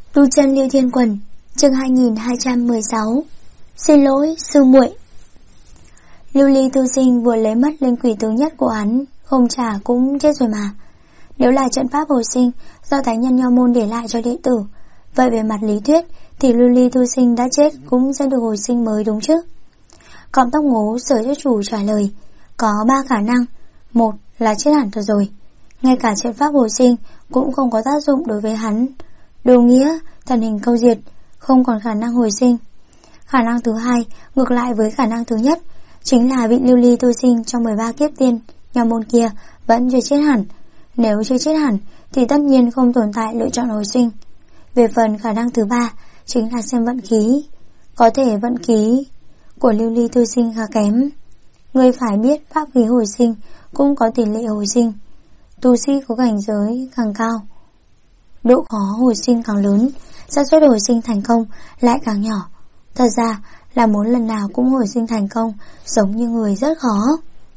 Tu chân Liêu Thiên Quần, chương 2216. Xin lỗi sư muội. Lưu Ly tu sinh vừa lấy mất linh quỷ tướng nhất của hắn, không trả cũng chết rồi mà. Nếu là trận pháp hồi sinh do thánh nhân Nho môn để lại cho đệ tử, vậy về mặt lý thuyết thì Lưu Ly tu sinh đã chết cũng sẽ được hồi sinh mới đúng chứ. Cọng tóc ngố sở cho chủ trả lời, có 3 khả năng. Một là chết hẳn thật rồi, ngay cả trận pháp hồi sinh cũng không có tác dụng đối với hắn, đồng nghĩa thần hình câu diệt, không còn khả năng hồi sinh. Khả năng thứ hai, ngược lại với khả năng thứ nhất, chính là vị Lưu Ly tu sinh trong 13 kiếp tiên Nho môn kia vẫn chưa chết hẳn. Nếu chưa chết hẳn thì tất nhiên không tồn tại lựa chọn hồi sinh. Về phần khả năng thứ ba, chính là xem vận khí. Có thể vận khí của Lưu Ly tu sinh khá kém. Người phải biết pháp khí hồi sinh cũng có tỷ lệ hồi sinh. Tu sĩ có cảnh giới càng cao, độ khó hồi sinh càng lớn, xác suất hồi sinh thành công lại càng nhỏ. Thật ra là muốn lần nào cũng hồi sinh thành công giống như người rất khó.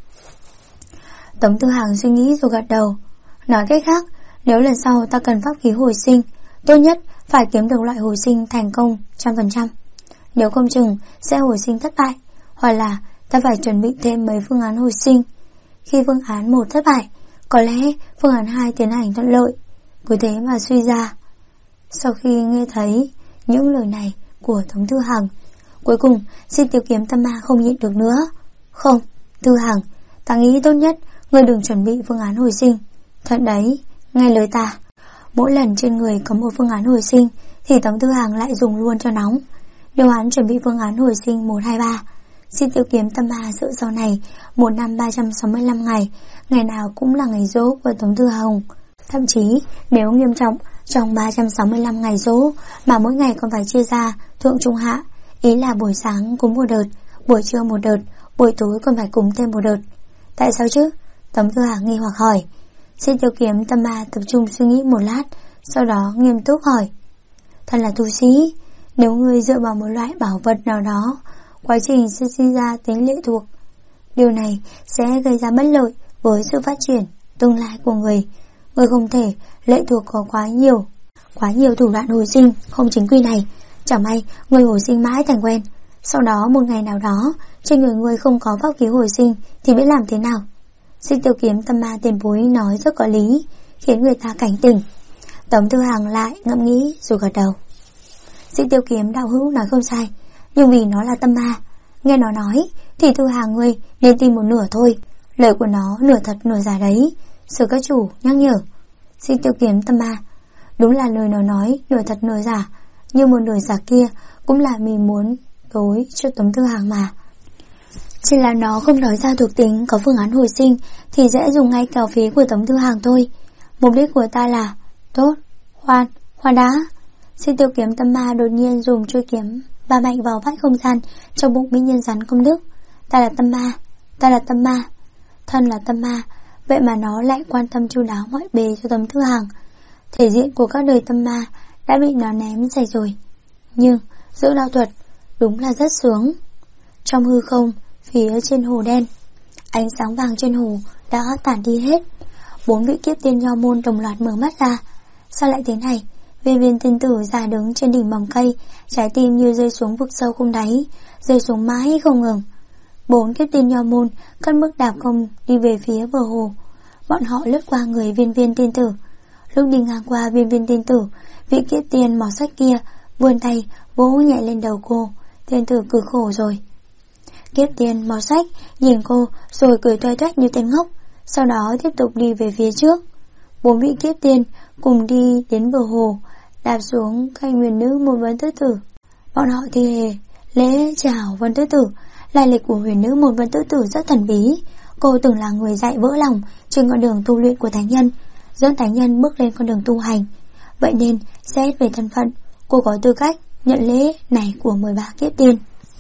Tống Tư Hằng suy nghĩ rồi gật đầu. Nói cách khác, nếu lần sau ta cần pháp khí hồi sinh, tốt nhất phải kiếm được loại hồi sinh thành công 100%. Nếu không chừng sẽ hồi sinh thất bại, hoặc là ta phải chuẩn bị thêm mấy phương án hồi sinh. Khi phương án 1 thất bại, có lẽ phương án 2 tiến hành thuận lợi. Cứ thế mà suy ra. Sau khi nghe thấy những lời này của Tống Tư Hằng, cuối cùng Xin Tiểu Kiếm Tâm Ma không nhịn được nữa. Không, Tư Hằng, ta nghĩ tốt nhất ngươi đừng chuẩn bị phương án hồi sinh. Thật đấy, nghe lời ta. Mỗi lần trên người có một phương án hồi sinh thì Tống Tư Hằng lại dùng luôn cho nóng. Nếu hắn chuẩn bị phương án hồi sinh 1, 2, 3, Xin Tiểu Kiếm Tâm Ma sợ sau này một năm 365 ngày, ngày nào cũng là ngày giỗ của Tống Tư Hằng. Thậm chí nếu nghiêm trọng, trong 365 ngày giỗ mà mỗi ngày còn phải chia ra thượng trung hạ, ý là buổi sáng cúng một đợt, buổi trưa một đợt, buổi tối còn phải cúng thêm một đợt. Tại sao chứ? Tống Tư Hằng nghi hoặc hỏi. Xin Tiểu Kiếm Tâm Ma tập trung suy nghĩ một lát, sau đó nghiêm túc hỏi. Thật là tu sĩ, nếu người dựa vào một loại bảo vật nào đó, quá trình sẽ sinh ra tính lệ thuộc. Điều này sẽ gây ra bất lợi với sự phát triển tương lai của người. Người không thể lệ thuộc có quá nhiều thủ đoạn hồi sinh không chính quy này. Chẳng may người hồi sinh mãi thành quen, sau đó một ngày nào đó trên người không có pháp khí hồi sinh thì biết làm thế nào? Xin Tiểu Kiếm Tâm Ma tiền bối nói rất có lý, khiến người ta cảnh tỉnh. Tống Tư Hằng lại ngẫm nghĩ rồi gật đầu. Xin Tiểu Kiếm đạo hữu nói không sai, nhưng vì nó là tâm ma, nghe nó nói thì Tư Hằng ngươi nên tin một nửa thôi. Lời của nó nửa thật nửa giả đấy, sở các chủ nhắc nhở. Xin Tiểu Kiếm Tâm Ma, đúng là lời nó nói nửa thật nửa giả, nhưng một nửa giả kia cũng là mình muốn đối cho Tống Tư Hằng mà. Chỉ là nó không nói ra thuộc tính có phương án hồi sinh thì dễ dùng ngay kèo phí của Tống Tư Hằng thôi. Mục đích của ta là tốt, khoan đã. Xin Tiểu Kiếm Tâm Ma đột nhiên dùng chuôi kiếm và mạnh vào vách không gian trong bụng mỹ nhân rắn công đức. Ta là tâm ma, thân là tâm ma, vậy mà nó lại quan tâm chu đáo mọi bề cho Tống Tư Hằng. Thể diện của các đời tâm ma đã bị nó ném sạch rồi. Nhưng giữ đạo thuật đúng là rất sướng. Trong hư không, phía trên hồ đen, ánh sáng vàng trên hồ đã tản đi hết. 4 vị kiếp tiên Nho môn đồng loạt mở mắt ra. Sao lại thế này? Viên Viên tiên tử già đứng trên đỉnh mầm cây, trái tim như rơi xuống vực sâu không đáy, rơi xuống mãi không ngừng. 4 kiếp tiên Nho môn cất bước đạp không đi về phía bờ hồ. Bọn họ lướt qua người Viên Viên tiên tử. Lúc đi ngang qua Viên Viên tiên tử, vị kiếp tiên màu sắc kia vươn tay vỗ nhẹ lên đầu cô. Tiên tử cực khổ rồi. Kiếp tiên màu sắc nhìn cô rồi cười toe toét như tên ngốc, sau đó tiếp tục đi về phía trước. 4 vị kiếp tiên cùng đi đến bờ hồ, đạp xuống cạnh huyền nữ một Vân Tứ Tử. Bọn họ thì lễ chào Vân Tứ Tử. Lai lịch của huyền nữ một Vân Tứ Tử rất thần bí. Cô từng là người dạy vỡ lòng trên con đường tu luyện của thánh nhân, dẫn thánh nhân bước lên con đường tu hành. Vậy nên xét về thân phận, cô có tư cách nhận lễ này của 13 kiếp tiên.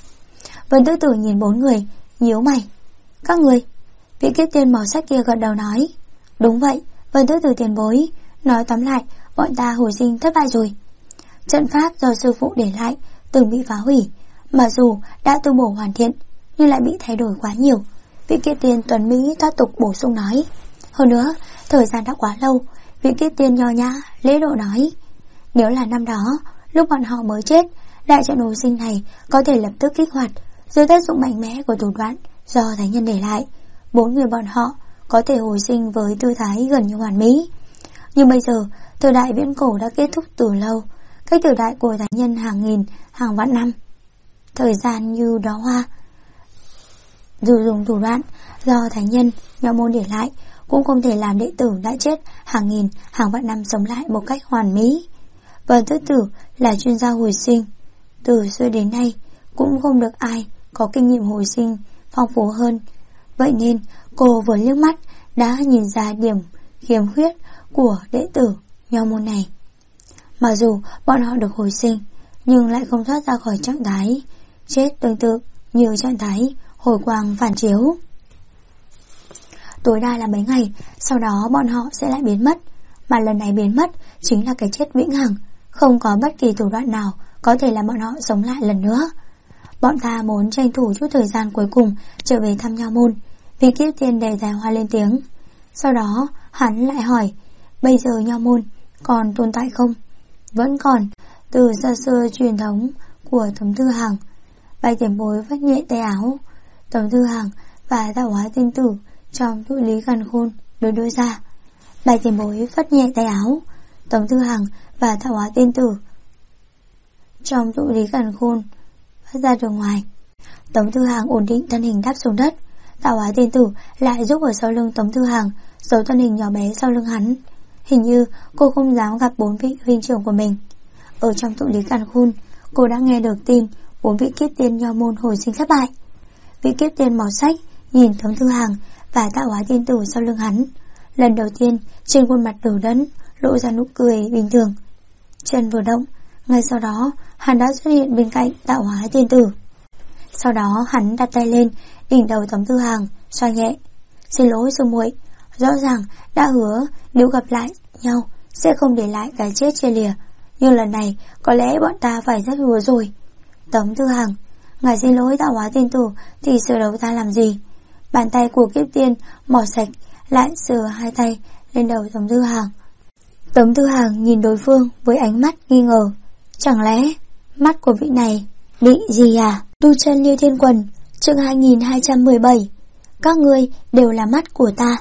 Vân Tứ Tử nhìn 4 người, nhíu mày. Các người? Vị kiếp tiên màu sắc kia gật đầu nói. Đúng vậy, Vân Tứ Tử tiền bối. Nói tóm lại, bọn ta hồi sinh thất bại rồi. Trận pháp do sư phụ để lại từng bị phá hủy, mặc dù đã tu bổ hoàn thiện nhưng lại bị thay đổi quá nhiều. Vị kiếp tiên tuấn mỹ thoát tục bổ sung nói. Hơn nữa, thời gian đã quá lâu. Vị kiếp tiên nho nhã lễ độ nói. Nếu là năm đó, lúc bọn họ mới chết, đại trận hồi sinh này có thể lập tức kích hoạt. Dưới tác dụng mạnh mẽ của thủ đoạn do thánh nhân để lại, 4 người bọn họ có thể hồi sinh với tư thái gần như hoàn mỹ. Nhưng bây giờ, thời đại viễn cổ đã kết thúc từ lâu, cách thời đại của thánh nhân hàng nghìn, hàng vạn năm. Thời gian như đóa hoa. Dù dùng thủ đoạn do thánh nhân Nho môn để lại, cũng không thể làm đệ tử đã chết hàng nghìn, hàng vạn năm sống lại một cách hoàn mỹ. Vân Tứ Tử là chuyên gia hồi sinh, từ xưa đến nay cũng không được ai có kinh nghiệm hồi sinh phong phú hơn. Vậy nên cô vừa liếc mắt đã nhìn ra điểm khiếm khuyết của đệ tử Nho môn này. Mặc dù bọn họ được hồi sinh, nhưng lại không thoát ra khỏi trạng thái chết tương tự như trạng thái hồi quang phản chiếu. Tối đa là mấy ngày, sau đó bọn họ sẽ lại biến mất. Mà lần này biến mất chính là cái chết vĩnh hằng, không có bất kỳ thủ đoạn nào có thể làm bọn họ sống lại lần nữa. Bọn ta muốn tranh thủ chút thời gian cuối cùng trở về thăm Nho môn. Vì Kiếp Tiên đề tài hoa lên tiếng. Sau đó hắn lại hỏi, bây giờ Nho môn còn tồn tại không? Vẫn còn. Từ xa xưa truyền thống của Tống Thư Hàng. Bạch tiền bối vắt nhẹ tay áo. Tống Thư Hàng và Tạo Hóa Tiên Tử trong tụ lý càn khôn đối đối ra. Bạch tiền bối vắt nhẹ tay áo. Tống Thư Hàng và Tạo Hóa Tiên Tử trong tụ lý càn khôn phát ra đường ngoài. Tống Thư Hàng ổn định thân hình đáp xuống đất. Tạo Hóa Tiên Tử lại giúp ở sau lưng Tống Thư Hàng, giấu thân hình nhỏ bé sau lưng hắn. Hình như cô không dám gặp 4 vị huynh trưởng của mình. Ở trong tụ lý càn khôn, cô đã nghe được tin 4 vị Kiếp Tiên Nho môn hồi sinh thất bại. Vị Kiếp Tiên màu sách nhìn Tống Thư Hàng và Tạo Hóa Tiên Tử sau lưng hắn. Lần đầu tiên trên khuôn mặt đờ đẫn lộ ra nụ cười bình thường. Chân vừa động, ngay sau đó hắn đã xuất hiện bên cạnh Tạo Hóa Tiên Tử. Sau đó hắn đặt tay lên đỉnh đầu Tống Thư Hàng, xoa nhẹ. Xin lỗi sư muội, rõ ràng đã hứa nếu gặp lại nhau sẽ không để lại cái chết chia lìa, nhưng lần này có lẽ bọn ta phải rất hứa rồi. Tống Thư Hàng, ngài xin lỗi Tạo Hóa Tiên Tử thì sờ đầu ta làm gì? Bàn tay của Kiếp Tiên mỏ sạch lại sờ hai tay lên đầu Tống Thư Hàng. Tống Thư Hàng nhìn đối phương với ánh mắt nghi ngờ. Chẳng lẽ mắt của vị này bị gì à? Tu chân Liêu Thiên Quần, chương 2217. Các ngươi đều là mắt của ta.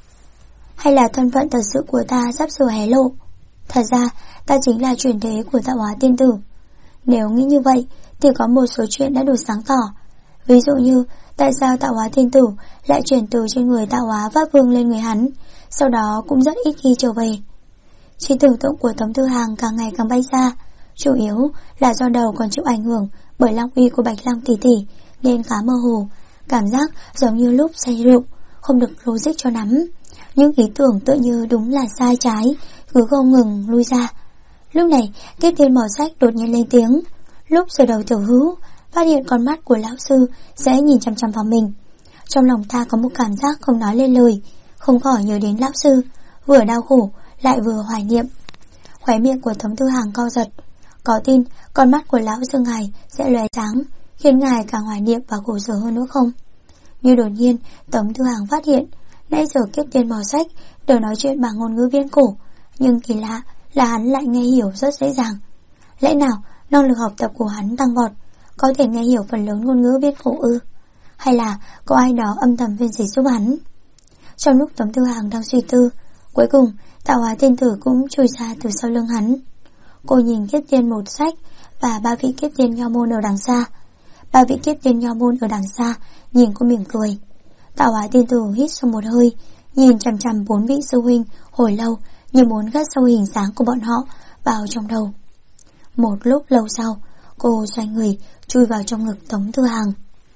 Hay là thân phận thật sự của ta sắp sửa hé lộ? Thật ra ta chính là chuyển thế của Tạo Hóa Tiên Tử. Nếu nghĩ như vậy thì có một số chuyện đã được sáng tỏ. Ví dụ như tại sao Tạo Hóa Tiên Tử lại chuyển từ trên người Tạo Hóa Pháp Vương lên người hắn, sau đó cũng rất ít khi trở về. Trí tưởng tượng của Tống Thư Hàng càng ngày càng bay xa, chủ yếu là do đầu còn chịu ảnh hưởng bởi long uy của Bạch Long tỷ tỷ nên khá mơ hồ, cảm giác giống như lúc say rượu, không được logic cho lắm. Những ý tưởng tựa như đúng là sai trái, cứ không ngừng lui ra. Lúc này Kiếp Tiên mỏ sách đột nhiên lên tiếng. Lúc sờ đầu Tiểu Hữu, phát hiện con mắt của lão sư sẽ nhìn chằm chằm vào mình. Trong lòng ta có một cảm giác không nói lên lời, không khỏi nhớ đến lão sư, vừa đau khổ lại vừa hoài niệm. Khóe miệng của Tống Thư Hàng co giật. Có tin con mắt của lão sư ngài sẽ lóe sáng, khiến ngài càng hoài niệm và khổ sở hơn nữa không? Như đột nhiên Tống Thư Hàng phát hiện nãy giờ Kiếp Tiên màu sách đều nói chuyện bằng ngôn ngữ viễn cổ, nhưng kỳ lạ là hắn lại nghe hiểu rất dễ dàng. Lẽ nào năng lực học tập của hắn tăng vọt, có thể nghe hiểu phần lớn ngôn ngữ viễn cổ ư? Hay là có ai đó âm thầm viên dịch giúp hắn? Trong lúc Tống Thư Hàng đang suy tư, cuối cùng Tạo Hóa Tiên Tử cũng chui ra từ sau lưng hắn. Cô nhìn Kiếp Tiên một sách và 3 vị Kiếp Tiên Nho môn ở đằng xa. 3 vị Kiếp Tiên Nho môn ở đằng xa nhìn cô mỉm cười. Tạo Hóa Tiên Tử hít sâu một hơi, nhìn chằm chằm 4 vị sư huynh hồi lâu, như muốn gắt sâu hình dáng của bọn họ vào trong đầu. Một lúc lâu sau, cô xoay người chui vào trong ngực Tống Thư Hàng.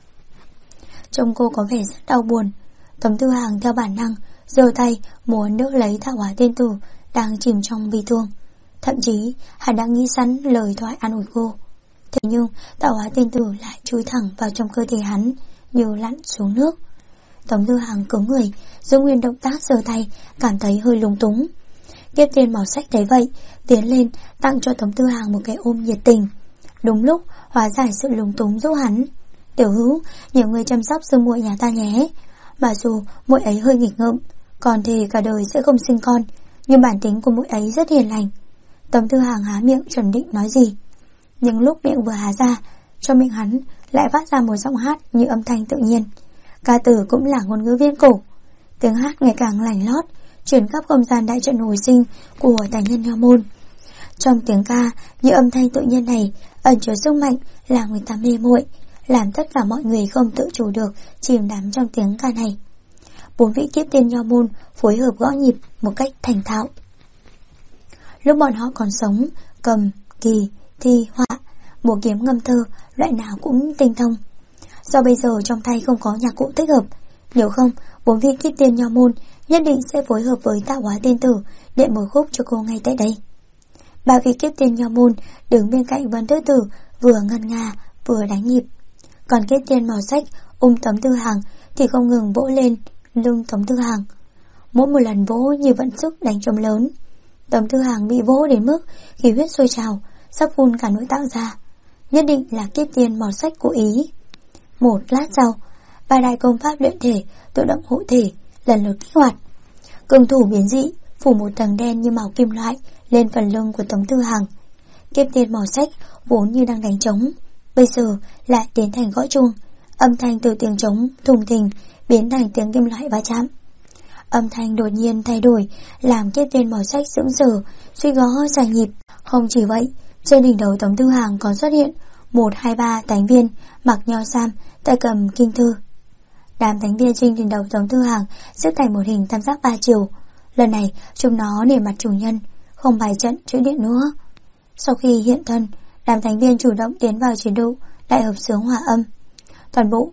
Trông cô có vẻ rất đau buồn. Tống Thư Hàng theo bản năng giơ tay muốn đỡ lấy Tạo Hóa Tiên Tử đang chìm trong bi thương. Thậm chí hắn đã nghĩ sẵn lời thoại an ủi cô. Thế nhưng Tạo Hóa Tiên Tử lại chui thẳng vào trong cơ thể hắn như lặn xuống nước. Tống Thư Hàng cứng người, giữ nguyên động tác giơ tay, cảm thấy hơi lúng túng. Kiếp Tiên màu sách thấy vậy, tiến lên tặng cho Tống Thư Hàng một cái ôm nhiệt tình. Đúng lúc hóa giải sự lúng túng giúp hắn. Tiểu Hữu, nhờ người chăm sóc sư muội nhà ta nhé. Mặc dù muội ấy hơi nghịch ngợm, còn thì cả đời sẽ không sinh con, nhưng bản tính của muội ấy rất hiền lành. Tống Thư Hàng há miệng chuẩn định nói gì, nhưng lúc miệng vừa há ra, trong miệng hắn lại phát ra một giọng hát như âm thanh tự nhiên. Ca từ cũng là ngôn ngữ viên cổ. Tiếng hát ngày càng lành lót, truyền khắp không gian đại trận hồi sinh của tài nhân Nho môn. Trong tiếng ca như âm thanh tự nhiên này ẩn chứa sức mạnh làm người ta mê muội, làm tất cả mọi người không tự chủ được chìm đắm trong tiếng ca này. 4 vị kiếp tiên Nho môn phối hợp gõ nhịp một cách thành thạo. Lúc bọn họ còn sống, cầm, kỳ, thi, họa, múa kiếm ngâm thơ, loại nào cũng tinh thông. Do bây giờ trong tay không có nhạc cụ thích hợp, nếu không 4 vị kiếp tiên Nho môn nhất định sẽ phối hợp với Tạo Hóa tiên tử để một khúc cho cô ngay tại đây. 3 vị kiếp tiên Nho môn đứng bên cạnh Vân Tứ Tử, vừa ngân nga vừa đánh nhịp. Còn kiếp tiên màu sách Tống Thư Hàng thì không ngừng vỗ lên lưng Tống Thư Hàng. Mỗi một lần vỗ như vận sức đánh trống lớn. Tống Thư Hàng bị vỗ đến mức khí huyết sôi trào, sắp phun cả nội tạng ra. Nhất định là kiếp tiên màu sách cố ý. Một lát sau, 3 đại công pháp luyện thể tự động hộ thể lần lượt kích hoạt. Cường thủ biến dị phủ một tầng đen như màu kim loại lên phần lưng của Tống Thư Hàng. Kiếp tiên màu sách vốn như đang đánh trống, bây giờ lại tiến thành gõ chuông. Âm thanh từ tiếng trống thùng thình biến thành tiếng kim loại va chạm. Âm thanh đột nhiên thay đổi, làm kiếp tiên màu sách sững sờ, suy gõ dài nhịp. Không chỉ vậy, trên đỉnh đầu Tống Thư Hàng còn xuất hiện 1, 2, 3 thánh viên mặc nho sam, tay cầm kinh thư. Đám thánh viên trên đỉnh đầu Tống Thư Hàng xếp thành một hình tam giác 3 chiều. Lần này chúng nó nể mặt chủ nhân, không bài trận chữ điện nữa. Sau khi hiện thân, đám thánh viên chủ động tiến vào chế độ đại hợp xướng hòa âm. Toàn bộ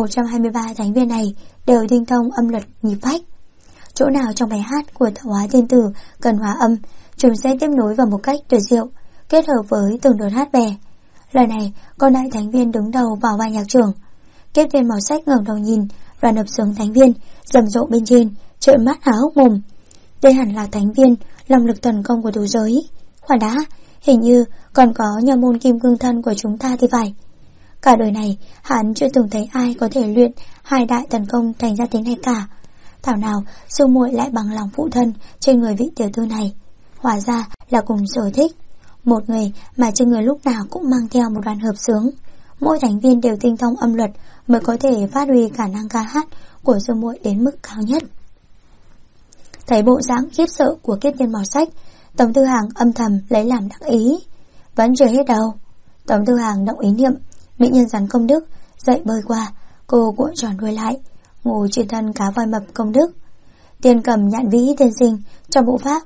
123 thánh viên này đều tinh thông âm luật nhịp phách. Chỗ nào trong bài hát của Tạo Hóa tiên tử cần hòa âm, chúng sẽ tiếp nối vào một cách tuyệt diệu, kết hợp với từng đợt hát bè. Lần này, con đại thánh viên đứng đầu vào vai nhạc trưởng. Kiếp tiên màu sách ngẩng đầu nhìn, đoàn hợp xướng thánh viên rầm rộ bên trên, trợn mắt há hốc mồm. Đây hẳn là thánh viên long lực thần công của tứ giới. Khoan đã, hình như còn có Nho môn kim cương thân của chúng ta thì phải. Cả đời này hắn chưa từng thấy ai có thể luyện 2 đại thần công thành ra thế này cả. Thảo nào sư muội lại bằng lòng phụ thân trên người vị tiểu thư này. Hóa ra là cùng sở thích. Một người mà trên người lúc nào cũng mang theo một đoàn hợp xướng. Mỗi thành viên đều tinh thông âm luật mới có thể phát huy khả năng ca hát của sư muội đến mức cao nhất. Thấy bộ dáng khiếp sợ của kiếp tiên màu sách, Tống Thư Hàng âm thầm lấy làm đắc ý. Vẫn chưa hết đâu. Tống Thư Hàng động ý niệm, mỹ nhân rắn công đức dậy bơi qua, cô cuộn tròn đuôi lại, ngồi trên thân cá voi mập công đức. Tiên cầm nhạn vĩ tiên sinh trong bộ pháp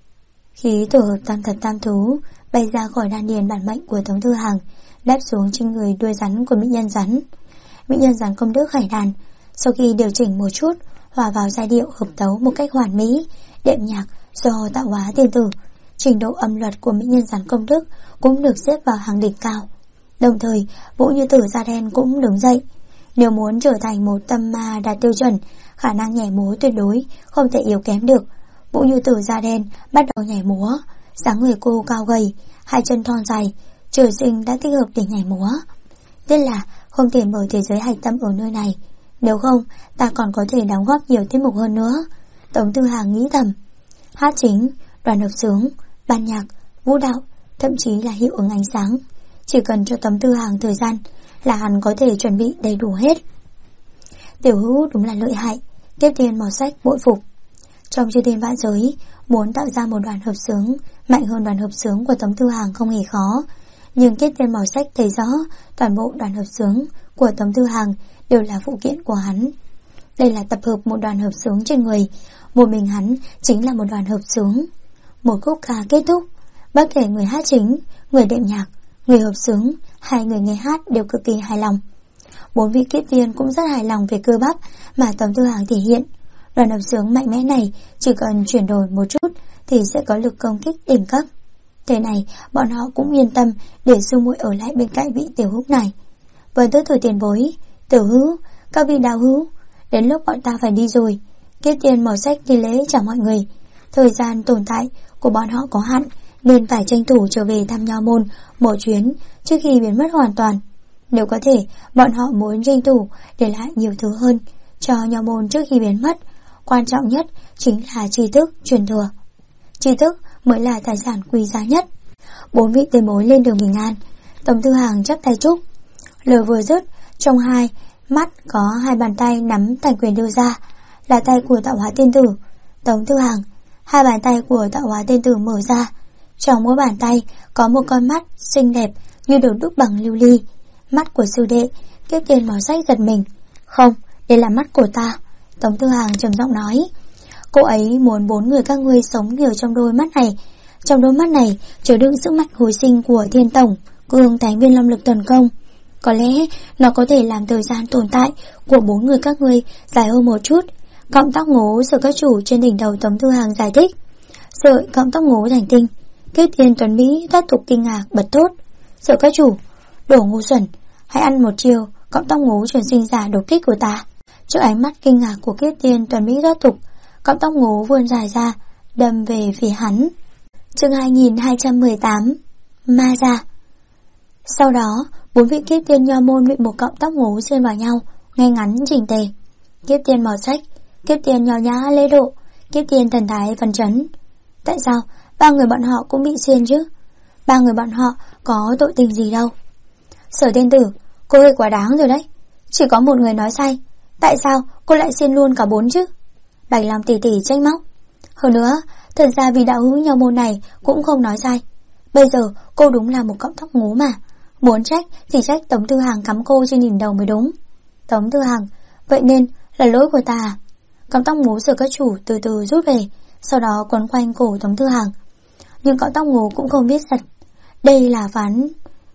khí tổ hợp tam thật tam thú bay ra khỏi đan điền bản mệnh của Tống Thư Hàng, đáp xuống trên người đuôi rắn của mỹ nhân rắn. Mỹ nhân rắn công đức khải đàn, sau khi điều chỉnh một chút, hòa vào giai điệu hợp tấu một cách hoàn mỹ, đệm nhạc do Tạo Hóa tiên tử, trình độ âm luật của mỹ nhân rắn công đức cũng được xếp vào hàng đỉnh cao. Đồng thời, Vũ Như Tử da đen cũng đứng dậy. Nếu muốn trở thành một tâm ma đạt tiêu chuẩn, khả năng nhảy múa tuyệt đối không thể yếu kém được. Vũ Như Tử da đen bắt đầu nhảy múa, dáng người cô cao gầy, 2 chân thon dài, trời sinh đã thích hợp để nhảy múa. Tiếc là không thể mở thế giới hạch tâm ở nơi này, nếu không ta còn có thể đóng góp nhiều tiết mục hơn nữa. Tống Thư Hàng nghĩ thầm. Hát chính, đoàn hợp xướng, ban nhạc, vũ đạo, thậm chí là hiệu ứng ánh sáng, chỉ cần cho Tống Thư Hàng thời gian là hắn có thể chuẩn bị đầy đủ hết. Tiểu Hữu đúng là lợi hại, kiếp tiên màu sách bội phục. Trong chư thiên vạn giới, muốn tạo ra một đoàn hợp xướng mạnh hơn đoàn hợp xướng của Tống Thư Hàng không hề khó. Nhưng kiếp tiên màu sách thấy rõ toàn bộ đoàn hợp xướng của Tống Thư Hàng đều là phụ kiện của hắn. Đây là tập hợp một đoàn hợp xướng trên người, một mình hắn chính là một đoàn hợp xướng. Một khúc ca kết thúc, bất kể người hát chính, người đệm nhạc, người hợp xướng hay người nghe hát đều cực kỳ hài lòng. 4 vị kiếp tiên cũng rất hài lòng về cơ bắp mà Tống Thư Hàng thể hiện. Đoàn hợp xướng mạnh mẽ này chỉ cần chuyển đổi một chút thì sẽ có lực công kích đỉnh cấp. Thế này bọn họ cũng yên tâm để sư muội ở lại bên cạnh vị Tiểu Hữu này. Với tới thời tiền bối, Tiểu Hữu, các vị đạo hữu, đến lúc bọn ta phải đi rồi. Kiếp tiên màu sách thi lễ chào mọi người. Thời gian tồn tại của bọn họ có hạn nên phải tranh thủ trở về thăm Nho môn một chuyến trước khi biến mất hoàn toàn. Nếu có thể, bọn họ muốn tranh thủ để lại nhiều thứ hơn cho Nho môn trước khi biến mất. Quan trọng nhất chính là tri thức truyền thừa. Tri thức mới là tài sản quý giá nhất. 4 vị tiền bối lên đường bình an. Tống Thư Hàng chắp tay chúc. Lời vừa dứt, trong hai mắt có hai bàn tay nắm thành quyền đưa ra, là tay của Tạo Hóa Tiên Tử. Tống Thư Hàng, hai bàn tay của Tạo Hóa Tiên Tử mở ra, trong mỗi bàn tay có một con mắt xinh đẹp như được đúc bằng lưu ly. Mắt của sư đệ. Kiếp Tiên màu sách giật mình. Không, đây là mắt của ta. Tống Thư Hàng trầm giọng nói. Cô ấy muốn 4 người các ngươi sống nhiều trong đôi mắt này. Trong đôi mắt này chứa đựng sức mạnh hồi sinh của Thiên Tổng Cương Thánh Viên Long Lực Tuần Công. Có lẽ nó có thể làm thời gian tồn tại của 4 người các ngươi dài hơn một chút. Cọng tóc ngố Sở Các Chủ trên đỉnh đầu Tống Thư Hàng giải thích. Sợi cọng tóc ngố thành tinh. Kiếp Tiên tuấn Mỹ thoát tục kinh ngạc bật thốt. Sở Các Chủ, đồ ngu xuẩn, hãy ăn một chiều cọng tóc ngố truyền sinh giả đột kích của ta. Trước ánh mắt kinh ngạc của Kiếp Tiên tuấn Mỹ thoát tục, cọng tóc ngố vươn dài ra, đâm về phía hắn. Chương 2218 Ma Ra. Sau đó 4 vị Kiếp Tiên nho môn bị một cọng tóc ngố xuyên vào nhau, ngay ngắn chỉnh tề. Kiếp Tiên màu sách, Kiếp Tiên nho nhã lễ độ, Kiếp Tiên thần thái phấn chấn. Tại sao 3 người bọn họ cũng bị xuyên chứ? 3 người bọn họ có tội tình gì đâu. Sở Tiên Tử, cô hơi quá đáng rồi đấy. Chỉ có một người nói sai, tại sao cô lại xuyên luôn cả 4 chứ? Bạch Long tỷ tỷ trách móc. Hơn nữa, thật ra vì đạo hữu nho môn này cũng không nói sai. Bây giờ cô đúng là một cọng tóc ngố mà. Muốn trách thì trách Tống Thư Hàng cắm cô trên đỉnh đầu mới đúng. Tống Thư Hàng, vậy nên là lỗi của ta à? Cọng tóc ngố Sở Các Chủ từ từ rút về, sau đó quấn quanh cổ Tống Thư Hàng. Nhưng cọng tóc ngố cũng không biết giật. Đây là phán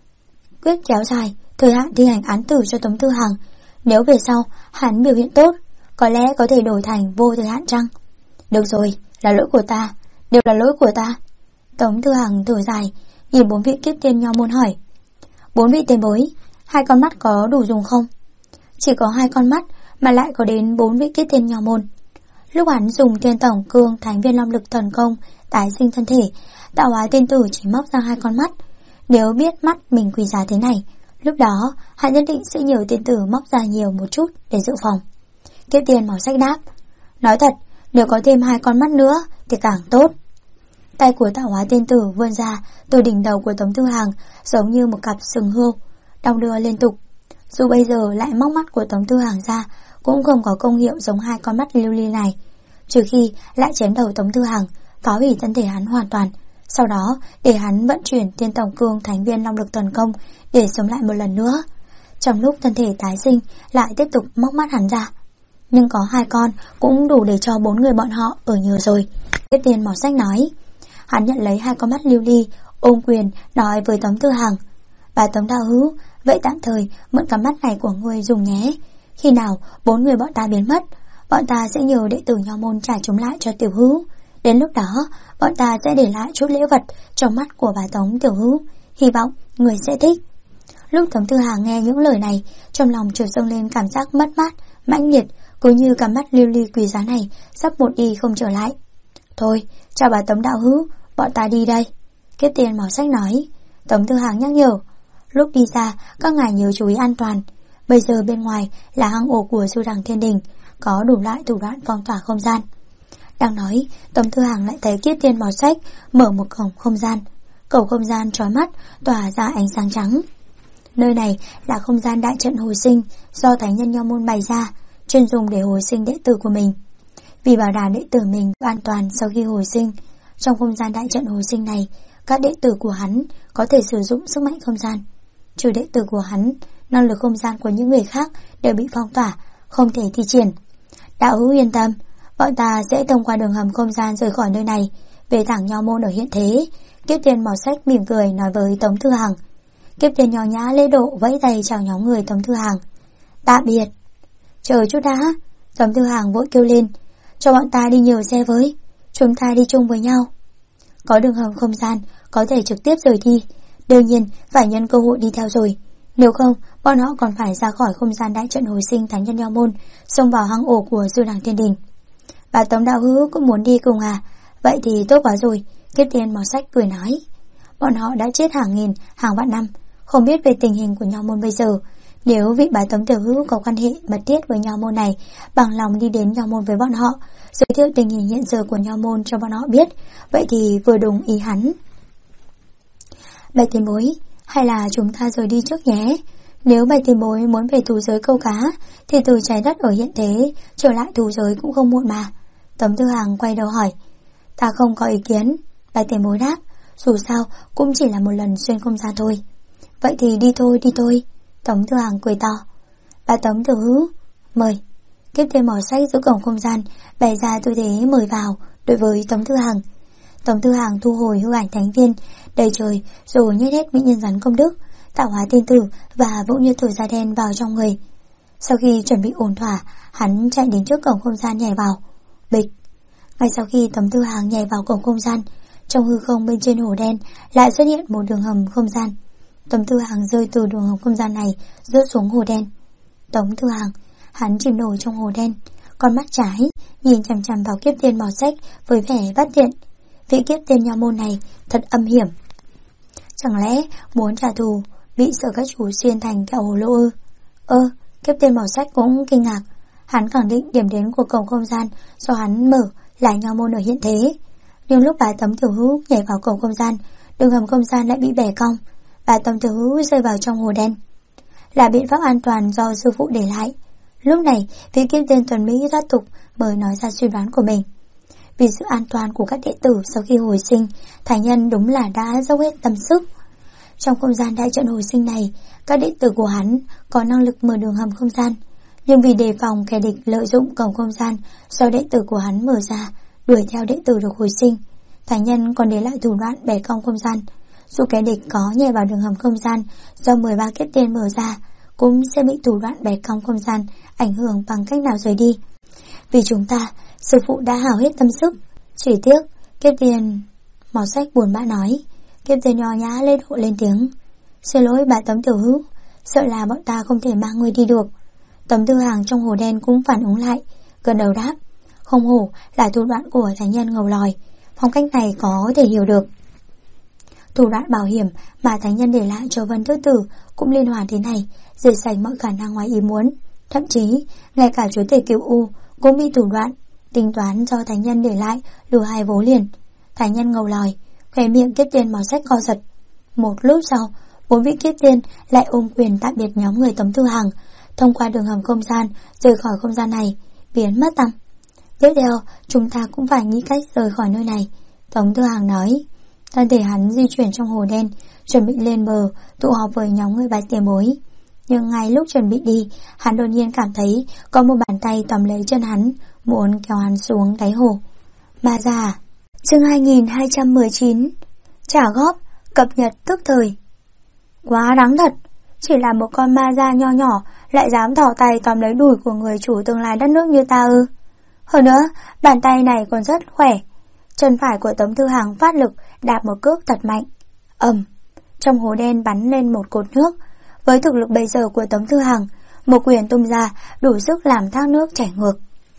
quyết kéo dài thời hạn thi hành án tử cho Tống Thư Hàng. Nếu về sau hắn biểu hiện tốt, có lẽ có thể đổi thành vô thời hạn chăng? Được rồi, là lỗi của ta, đều là lỗi của ta. Tống Thư Hàng thở dài, nhìn 4 vị Kiếp Tiên nho môn hỏi. 4 vị tiền bối, 2 con mắt có đủ dùng không? Chỉ có 2 con mắt mà lại có đến 4 vị Kiếp Tiên nho môn. Lúc hắn dùng Thiên Tổng Cương Thánh Viên Long Lực Thần Công tái sinh thân thể, Tạo Hóa Tiên Tử chỉ móc ra 2 con mắt. Nếu biết mắt mình quý giá thế này, lúc đó hắn nhất định sẽ nhờ tiên tử móc ra nhiều một chút để dự phòng. Kiếp Tiên màu sách đáp. Nói thật, nếu có thêm 2 con mắt nữa thì càng tốt. Tay của Tạo Hóa Tiên Tử vươn ra từ đỉnh đầu của Tống Thư Hàng, giống như một cặp sừng hươu, đong đưa liên tục. Dù bây giờ lại móc mắt của Tống Thư Hàng ra, cũng không có công hiệu giống 2 con mắt lưu ly này, trừ khi lại chém đầu Tống Thư Hàng, phá hủy thân thể hắn hoàn toàn, sau đó để hắn vận chuyển Thiên Tổng Cương Thánh Viên Long Lực Tuần Công để sống lại một lần nữa. Trong lúc thân thể tái sinh lại tiếp tục móc mắt hắn ra. Nhưng có 2 con cũng đủ để cho 4 người bọn họ ở nhờ rồi. Kiếp Tiên màu sách nói. Hắn nhận lấy 2 con mắt lưu ly, ôm quyền nói với Tống Thư Hàng. Bà Tống đạo hữu, vậy tạm thời mượn cặp mắt này của ngươi dùng nhé. Khi nào 4 người bọn ta biến mất, bọn ta sẽ nhờ đệ tử nho môn trả chúng lại cho tiểu hữu. Đến lúc đó bọn ta sẽ để lại chút lễ vật trong mắt của bà Tống tiểu hữu, hy vọng người sẽ thích. Lúc Tống Thư Hàng nghe những lời này, trong lòng chợt dâng lên cảm giác mất mát mãnh liệt, cứ như cặp mắt lưu ly quý giá này sắp một đi không trở lại. Thôi, chào bà Tống đạo hữu, bọn ta đi đây. Kiếp Tiên màu sách nói. Tống Thư Hàng nhắc nhở. Lúc đi ra, các ngài nhớ chú ý an toàn. Bây giờ bên ngoài là hang ổ của Sư Đằng Thiên Đình, có đủ loại thủ đoạn phong tỏa không gian. Đang nói, Tống Thư Hàng lại thấy Kiếp Tiên màu sách mở một cổng không gian. Cổng không gian chói mắt, tỏa ra ánh sáng trắng. Nơi này là không gian đại trận hồi sinh do thánh nhân nho môn bày ra, chuyên dùng để hồi sinh đệ tử của mình. Vì bảo đảm đệ tử mình an toàn sau khi hồi sinh, trong không gian đại trận hồi sinh này, các đệ tử của hắn có thể sử dụng sức mạnh không gian. Trừ đệ tử của hắn, năng lực không gian của những người khác đều bị phong tỏa, không thể thi triển. Đạo hữu yên tâm, bọn ta sẽ thông qua đường hầm không gian rời khỏi nơi này, về thẳng nho môn ở hiện thế. Kiếp Tiên màu sách mỉm cười nói với Tống Thư Hàng. Kiếp Tiên nho nhã lễ độ vẫy tay chào nhóm người Tống Thư Hàng. Tạm biệt. Chờ chút đã. Tống Thư Hàng vội kêu lên. Cho bọn ta đi nhờ xe với, chúng ta đi chung với nhau. Có đường hầm không gian, có thể trực tiếp rời đi. Đương nhiên phải nhân cơ hội đi theo rồi. Nếu không, bọn họ còn phải ra khỏi không gian đại trận hồi sinh thánh nhân nho môn, xông vào hang ổ của Sư Đằng Thiên Đình. Bà Tống đạo hữu cũng muốn đi cùng à? Vậy thì tốt quá rồi. Kiếp Tiên màu sách cười nói. Bọn họ đã chết hàng nghìn, hàng vạn năm, không biết về tình hình của nho môn bây giờ. Nếu vị bá Tống Tiểu Hữu có quan hệ mật thiết với nho môn này, bằng lòng đi đến nho môn với bọn họ, giới thiệu tình hình hiện giờ của nho môn cho bọn họ biết, vậy thì vừa đúng ý hắn. Bạch tiền bối, hay là chúng ta rời đi trước nhé. Nếu bạch tiền bối muốn về thú giới câu cá, thì từ trái đất ở hiện thế trở lại thú giới cũng không muộn mà. Tống Tư Hằng quay đầu hỏi. Ta không có ý kiến. Bạch tiền bối đáp. Dù sao cũng chỉ là một lần xuyên không gian thôi. Vậy thì đi thôi, đi thôi. Tống Tư Hằng cười to. Bà Tống Tiểu Hữu, mời. Kiếp tên mỏ sách giữa cổng không gian bày ra tư thế mời vào đối với Tống Tư Hằng. Tống Tư Hằng thu hồi hư ảnh thánh viên đầy trời rồi nhét hết mỹ nhân rắn công đức, tạo hóa tiên tử và Vũ Như Tử da đen vào trong người. Sau khi chuẩn bị ổn thỏa, hắn chạy đến trước cổng không gian nhảy vào. Bịch. Ngay sau khi Tống Tư Hằng nhảy vào cổng không gian, trong hư không bên trên hồ đen lại xuất hiện một đường hầm không gian. Tống Tư Hằng rơi từ đường hầm không gian này rớt xuống hồ đen. Tống Tư Hằng, hắn chìm nổi trong hồ đen, con mắt trái nhìn chằm chằm vào kiếp tiên màu sách với vẻ bất tiện. Vị kiếp tiên nho môn này thật âm hiểm. Chẳng lẽ muốn trả thù bị Sở Các Chủ xuyên thành kẹo hồ lô ư? Kiếp tiên màu sách cũng kinh ngạc. Hắn khẳng định điểm đến của cổng không gian do hắn mở là nho môn ở hiện thế. Nhưng lúc bà Tống Tiểu Hữu nhảy vào cổng không gian, đường hầm không gian lại bị bẻ cong. Bà Tống Tiểu Hữu rơi vào trong hồ đen. Là biện pháp an toàn do sư phụ để lại. Lúc này, vị kiếp tiên tuần Mỹ thoát tục mới nói ra suy đoán của mình. Vì sự an toàn của các đệ tử sau khi hồi sinh, Thái Nhân đúng là đã dốc hết tâm sức. Trong không gian đại trận hồi sinh này, các đệ tử của hắn có năng lực mở đường hầm không gian. Nhưng vì đề phòng kẻ địch lợi dụng cổng không gian do đệ tử của hắn mở ra, đuổi theo đệ tử được hồi sinh, Thái Nhân còn để lại thủ đoạn bẻ cong không gian. Dù kẻ địch có nhảy vào đường hầm không gian do 13 kiếp tiên mở ra, cũng sẽ bị thủ đoạn bẻ cong không gian ảnh hưởng bằng cách nào rời đi. Vì chúng ta, sư phụ đã hao hết tâm sức. Chỉ tiếc, kiếp tiên màu sách buồn bã nói. Kiếp tiên nho nhã lên hộ lên tiếng. Xin lỗi bà Tống Tiểu Hữu, sợ là bọn ta không thể mang người đi được. Tống Tư Hằng trong hồ đen cũng phản ứng lại, gần đầu đáp. Không hổ là thủ đoạn của Thánh Nhân ngầu lòi, phong cách này có thể hiểu được. Thủ đoạn bảo hiểm mà Thánh Nhân để lại cho Vân Tước Tử cũng liên hoàn thế này, diệt sạch mọi khả năng ngoài ý muốn. Thậm chí, ngay cả chúa tể Kiều U cũng bị thủ đoạn tính toán do Thánh Nhân để lại lừa hai vố liền. Thánh Nhân ngầu lòi, khóe miệng kiếp tiên màu sách co giật. Một lúc sau, 4 vị kiếp tiên lại ôm quyền tạm biệt nhóm người Tống Tư Hằng, thông qua đường hầm không gian rời khỏi không gian này, biến mất tăm. Tiếp theo, chúng ta cũng phải nghĩ cách rời khỏi nơi này, Tống Tư Hằng nói. Thân thể hắn di chuyển trong hồ đen, chuẩn bị lên bờ, tụ họp với nhóm người Bạch tiền bối. Nhưng ngay lúc chuẩn bị đi, hắn đột nhiên cảm thấy có một bàn tay tóm lấy chân hắn, muốn kéo hắn xuống đáy hồ. Ma già. Chương 2219. Trả góp, cập nhật tức thời. Quá đáng thật, chỉ là một con ma già nho nhỏ lại dám thò tay tóm lấy đùi của người chủ tương lai đất nước như ta ư? Hơn nữa, bàn tay này còn rất khỏe. Chân phải của Tống Tư Hằng phát lực đạp một cước thật mạnh. Trong hồ đen bắn lên một cột nước. Với thực lực bây giờ của Tống Tư Hằng, một quyền tung ra đủ sức làm thác nước chảy ngược.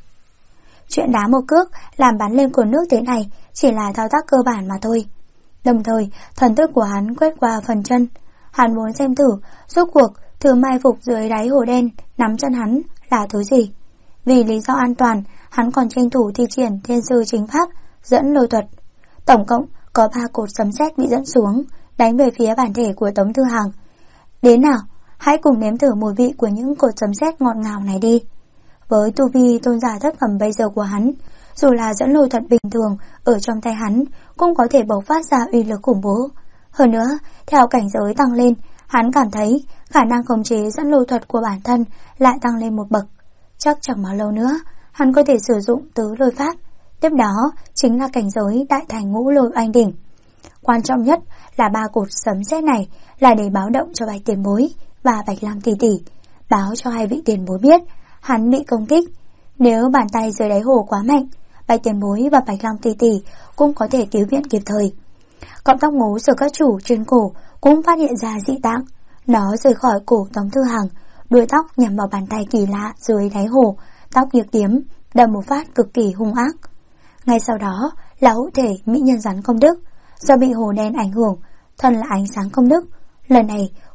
Chuyện đá một cước làm bắn lên cột nước thế này chỉ là thao tác cơ bản mà thôi. Đồng thời, thần thức của hắn quét qua phần chân. Hắn muốn xem thử, rốt cuộc thứ mai phục dưới đáy hồ đen nắm chân hắn là thứ gì. Vì lý do an toàn, hắn còn tranh thủ thi triển thiên sư chính pháp dẫn lôi thuật. Tổng cộng có 3 cột sấm sét bị dẫn xuống, đánh về phía bản thể của Tống Tư Hằng. Đến nào, hãy cùng nếm thử mùi vị của những cột sấm sét ngọt ngào này đi. Với tu vi tôn giả thất phẩm bây giờ của hắn, dù là dẫn lôi thuật bình thường ở trong tay hắn cũng có thể bộc phát ra uy lực khủng bố. Hơn nữa, theo cảnh giới tăng lên, hắn cảm thấy khả năng khống chế dẫn lôi thuật của bản thân lại tăng lên một bậc. Chắc chẳng bao lâu nữa, hắn có thể sử dụng tứ lôi pháp. Tiếp đó chính là cảnh giới đại thành ngũ lôi oanh đỉnh. Quan trọng nhất là 3 cột sấm sét này là để báo động cho Bạch tiền bối và Bạch Lam tỷ tỷ, báo cho hai vị tiền bối biết hắn bị công kích. Nếu bàn tay dưới đáy hồ quá mạnh, Bạch tiền bối và Bạch Lam tỷ tỷ cũng có thể cứu viện kịp thời. Cọng tóc ngố Sở Các Chủ trên cổ cũng phát hiện ra dị tạng. Nó rời khỏi cổ Tống Tư Hằng, đuôi tóc nhằm vào bàn tay kỳ lạ dưới đáy hồ, tóc như kiếm, đâm một phát cực kỳ hung ác. Ngay sau đó là hữu thể mỹ nhân rắn công đức. Do bị hồ đen ảnh hưởng, thân là ánh sáng công đức, lần này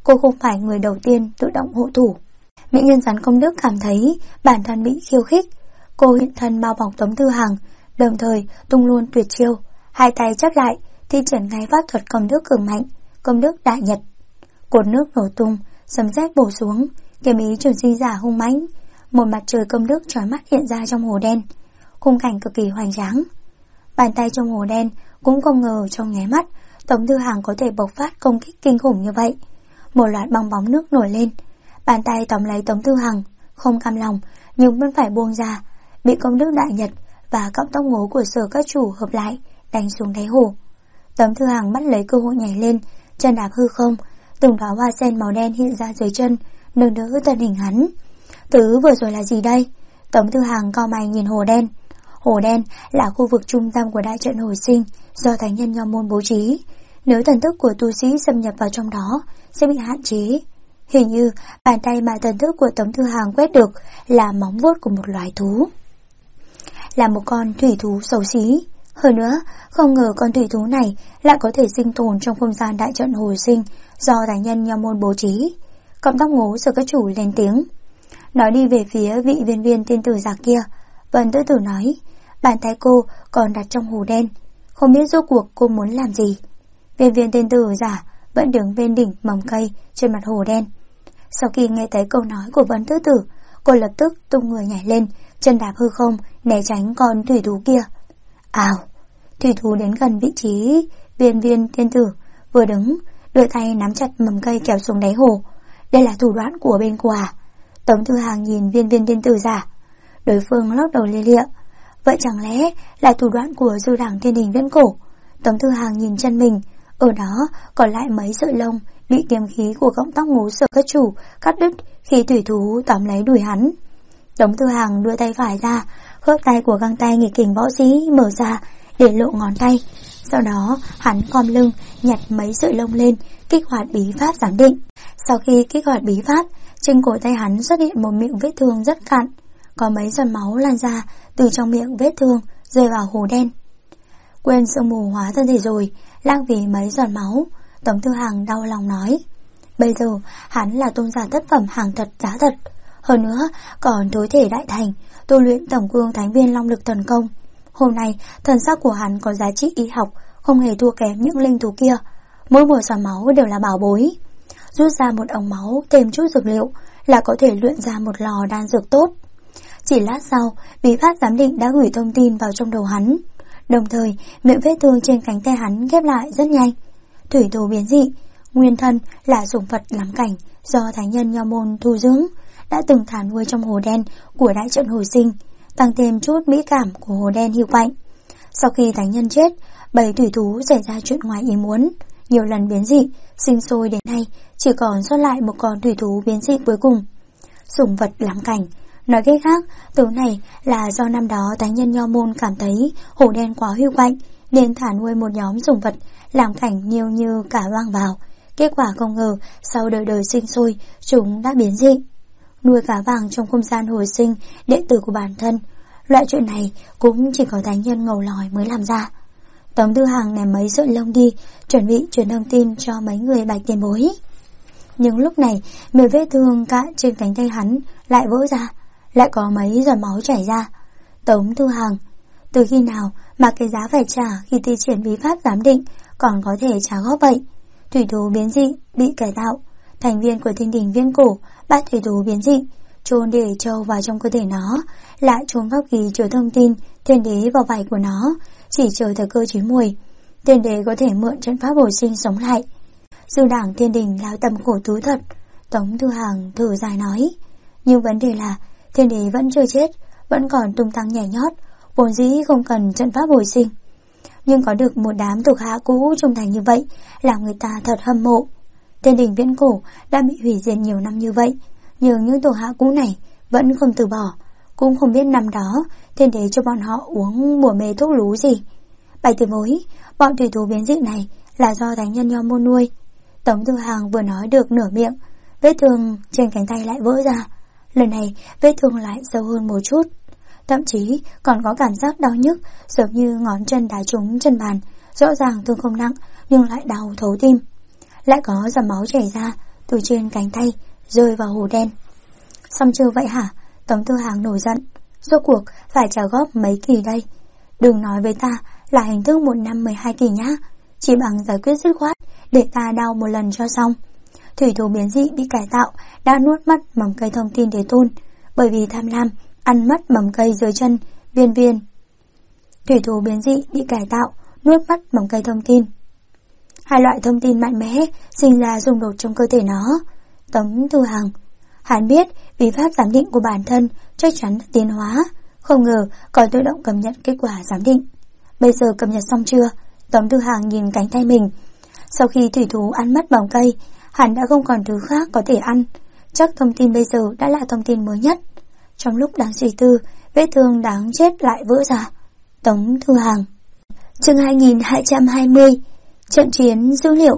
cô không phải người đầu tiên tự động hộ thủ. Mỹ nhân rắn công đức cảm thấy bản thân bị khiêu khích. Cô hiện thân bao bọc Tống Thư Hằng, đồng thời tung luôn tuyệt chiêu, hai tay chắp lại thi triển ngay pháp thuật công đức cường mạnh, công đức đại nhật. Cột nước nổ tung, sấm sét bổ xuống, kiếm ý trường sinh giả hung mãnh, một mặt trời công đức chói mắt hiện ra trong hồ đen, khung cảnh cực kỳ hoành tráng. Bàn tay trong hồ đen cũng không ngờ trong nháy mắt Tống Thư Hằng có thể bộc phát công kích kinh khủng như vậy. Một loạt bong bóng nước nổi lên, bàn tay tóm lấy Tống Thư Hằng, không cam lòng nhưng vẫn phải buông ra, bị công đức đại nhật và cọng tóc ngố của Sở Các Chủ hợp lại đánh xuống đáy hồ. Tống Thư Hằng bắt lấy cơ hội nhảy lên, chân đạp hư không, từng đóa hoa sen màu đen hiện ra dưới chân, nâng đỡ thân hình hắn. Thứ vừa rồi là gì đây? Tống Thư Hằng cau mày nhìn hồ đen. Hồ đen là khu vực trung tâm của đại trận hồi sinh do thánh nhân Nho môn bố trí. Nếu thần thức của tu sĩ xâm nhập vào trong đó sẽ bị hạn chế. Hình như bàn tay mà thần thức của Tống Thư Hằng quét được là móng vuốt của một loài thú, là một con thủy thú xấu xí. Hơn nữa, không ngờ con thủy thú này lại có thể sinh tồn trong không gian đại trận hồi sinh do thánh nhân Nho môn bố trí. Cọng tóc ngố Sở Các Chủ lên tiếng, nói đi về phía vị viên viên tiên tử giả kia. Vân Tử Tử nói, bàn tay cô còn đặt trong hồ đen, không biết rốt cuộc cô muốn làm gì. Viên viên tiên tử giả vẫn đứng bên đỉnh mầm cây trên mặt hồ đen. Sau khi nghe thấy câu nói của Vân Tử Tử, cô lập tức tung người nhảy lên, chân đạp hư không né tránh con thủy thú kia. Ào, thủy thú đến gần vị trí viên viên tiên tử, vừa đứng, đưa tay nắm chặt mầm cây kéo xuống đáy hồ. Đây là thủ đoạn của bên cô à? Tống Thư Hằng nhìn viên viên tiên tử giả. Đối phương lắc đầu lia lịa. Vậy chẳng lẽ là thủ đoạn của Dư Đảng Thiên Đình Viễn Cổ? Tống Thư Hằng nhìn chân mình, ở đó còn lại mấy sợi lông bị kiếm khí của cọng tóc ngố Sở Các Chủ cắt đứt khi thủy thú tóm lấy đuổi hắn. Tống Thư Hằng đưa tay phải ra, khớp tay của găng tay nghịch kình võ sĩ mở ra để lộ ngón tay. Sau đó hắn khom lưng nhặt mấy sợi lông lên, kích hoạt bí pháp giám định. Sau khi kích hoạt bí pháp, trên cổ tay hắn xuất hiện một miệng vết thương rất cạn, có mấy giọt máu lan ra từ trong miệng vết thương rơi vào hồ đen. Quên sương mù hóa thân thể rồi, lãng vì mấy giọt máu. Tống Thư Hằng đau lòng nói, bây giờ hắn là tôn giả thất phẩm hàng thật giá thật, hơn nữa còn tối thể đại thành, tu luyện tổng cương thánh viên long lực thần công. Hôm nay thần sắc của hắn có giá trị y học, không hề thua kém những linh thú kia. Mỗi một giọt máu đều là bảo bối. Rút ra một ống máu thêm chút dược liệu là có thể luyện ra một lò đan dược tốt. Chỉ lát sau, bí pháp giám định đã gửi thông tin vào trong đầu hắn. Đồng thời, miệng vết thương trên cánh tay hắn ghép lại rất nhanh. Thủy thú biến dị, nguyên thân là sủng vật lắm cảnh do thánh nhân Nho môn thu dưỡng, đã từng thả nuôi trong hồ đen của đại trận hồi sinh, tăng thêm chút mỹ cảm của hồ đen hiệu quạnh. Sau khi thánh nhân chết, bầy thủy thú xảy ra chuyện ngoài ý muốn, nhiều lần biến dị, sinh sôi đến nay chỉ còn sót lại một con thủy thú biến dị cuối cùng. Sủng vật lắm cảnh, nói cách khác, thứ này là do năm đó thánh nhân Nho môn cảm thấy hồ đen quá hưu quạnh nên thả nuôi một nhóm sủng vật làm cảnh nhiều như cả hoang vào. Kết quả không ngờ sau đời đời sinh sôi, chúng đã biến dị. Nuôi cá vàng trong không gian hồi sinh đệ tử của bản thân, loại chuyện này cũng chỉ có thánh nhân ngầu lòi mới làm ra. Tống Thư Hằng ném mấy sợi lông đi, chuẩn bị truyền thông tin cho mấy người bạch tiền bối. Nhưng lúc này, miệng vết thương cạn trên cánh tay hắn lại vỡ ra, lại có mấy giọt máu chảy ra. Tống Thư Hằng, từ khi nào mà cái giá phải trả khi thi triển bí pháp giám định còn có thể trả góp vậy? Thủy thú biến dị bị cải tạo, thành viên của Thiên Đình Viễn Cổ bắt thủy thú biến dị, chôn để trâu vào trong cơ thể nó, lại chôn pháp khí chứa thông tin thiên đế vào vảy của nó, chỉ chờ thời cơ chín muồi, thiên đế có thể mượn trận pháp hồi sinh sống lại. Dư Đảng Thiên Đình lao tâm khổ tứ thật. Tống Thư Hằng thở dài nói, nhưng vấn đề là thiên đế vẫn chưa chết, vẫn còn tung tăng nhảy nhót, vốn dĩ không cần trận pháp hồi sinh. Nhưng có được một đám thuộc hạ cũ trung thành như vậy làm người ta thật hâm mộ. Thiên Đình Viễn Cổ đã bị hủy diệt nhiều năm như vậy, nhưng những thuộc hạ cũ này vẫn không từ bỏ. Cũng không biết năm đó thiên đế cho bọn họ uống bùa mê thuốc lú gì. Bạch tiền bối, bọn thủy thú biến dị này là do thánh nhân Nho môn nuôi. Tống Thư Hằng vừa nói được nửa miệng, vết thương trên cánh tay lại vỡ ra. Lần này vết thương lại sâu hơn một chút, thậm chí còn có cảm giác đau nhức, giống như ngón chân đá trúng chân bàn. Rõ ràng thương không nặng nhưng lại đau thấu tim. Lại có giọt máu chảy ra từ trên cánh tay rơi vào hồ đen. Xong chưa vậy hả? Tống Tư Hằng nổi giận. Rốt cuộc phải trả góp mấy kỳ đây? Đừng nói với ta là hình thức 1 năm 12 kỳ nhá. Chỉ bằng giải quyết dứt khoát để ta đau một lần cho xong. Thủy thủ biến dị bị cải tạo đã nuốt mất mầm cây thông tin đế tôn, bởi vì tham lam ăn mất mầm cây dưới chân Viên Viên. Thủy thủ biến dị bị cải tạo nuốt mất mầm cây thông tin. Hai loại thông tin mạnh mẽ sinh ra xung đột trong cơ thể nó. Tống Tư Hằng, hắn biết bí pháp giám định của bản thân chắc chắn là tiến hóa, không ngờ còn tự động cập nhật kết quả giám định. Bây giờ cập nhật xong chưa? Tống Tư Hằng nhìn cánh tay mình. Sau khi thủy thú ăn mất mầm cây, hắn đã không còn thứ khác có thể ăn. Chắc thông tin bây giờ đã là thông tin mới nhất. Trong lúc đang suy tư, vết thương đáng chết lại vỡ ra. Tống Tư Hằng. Chương 2220. Trận chiến dữ liệu.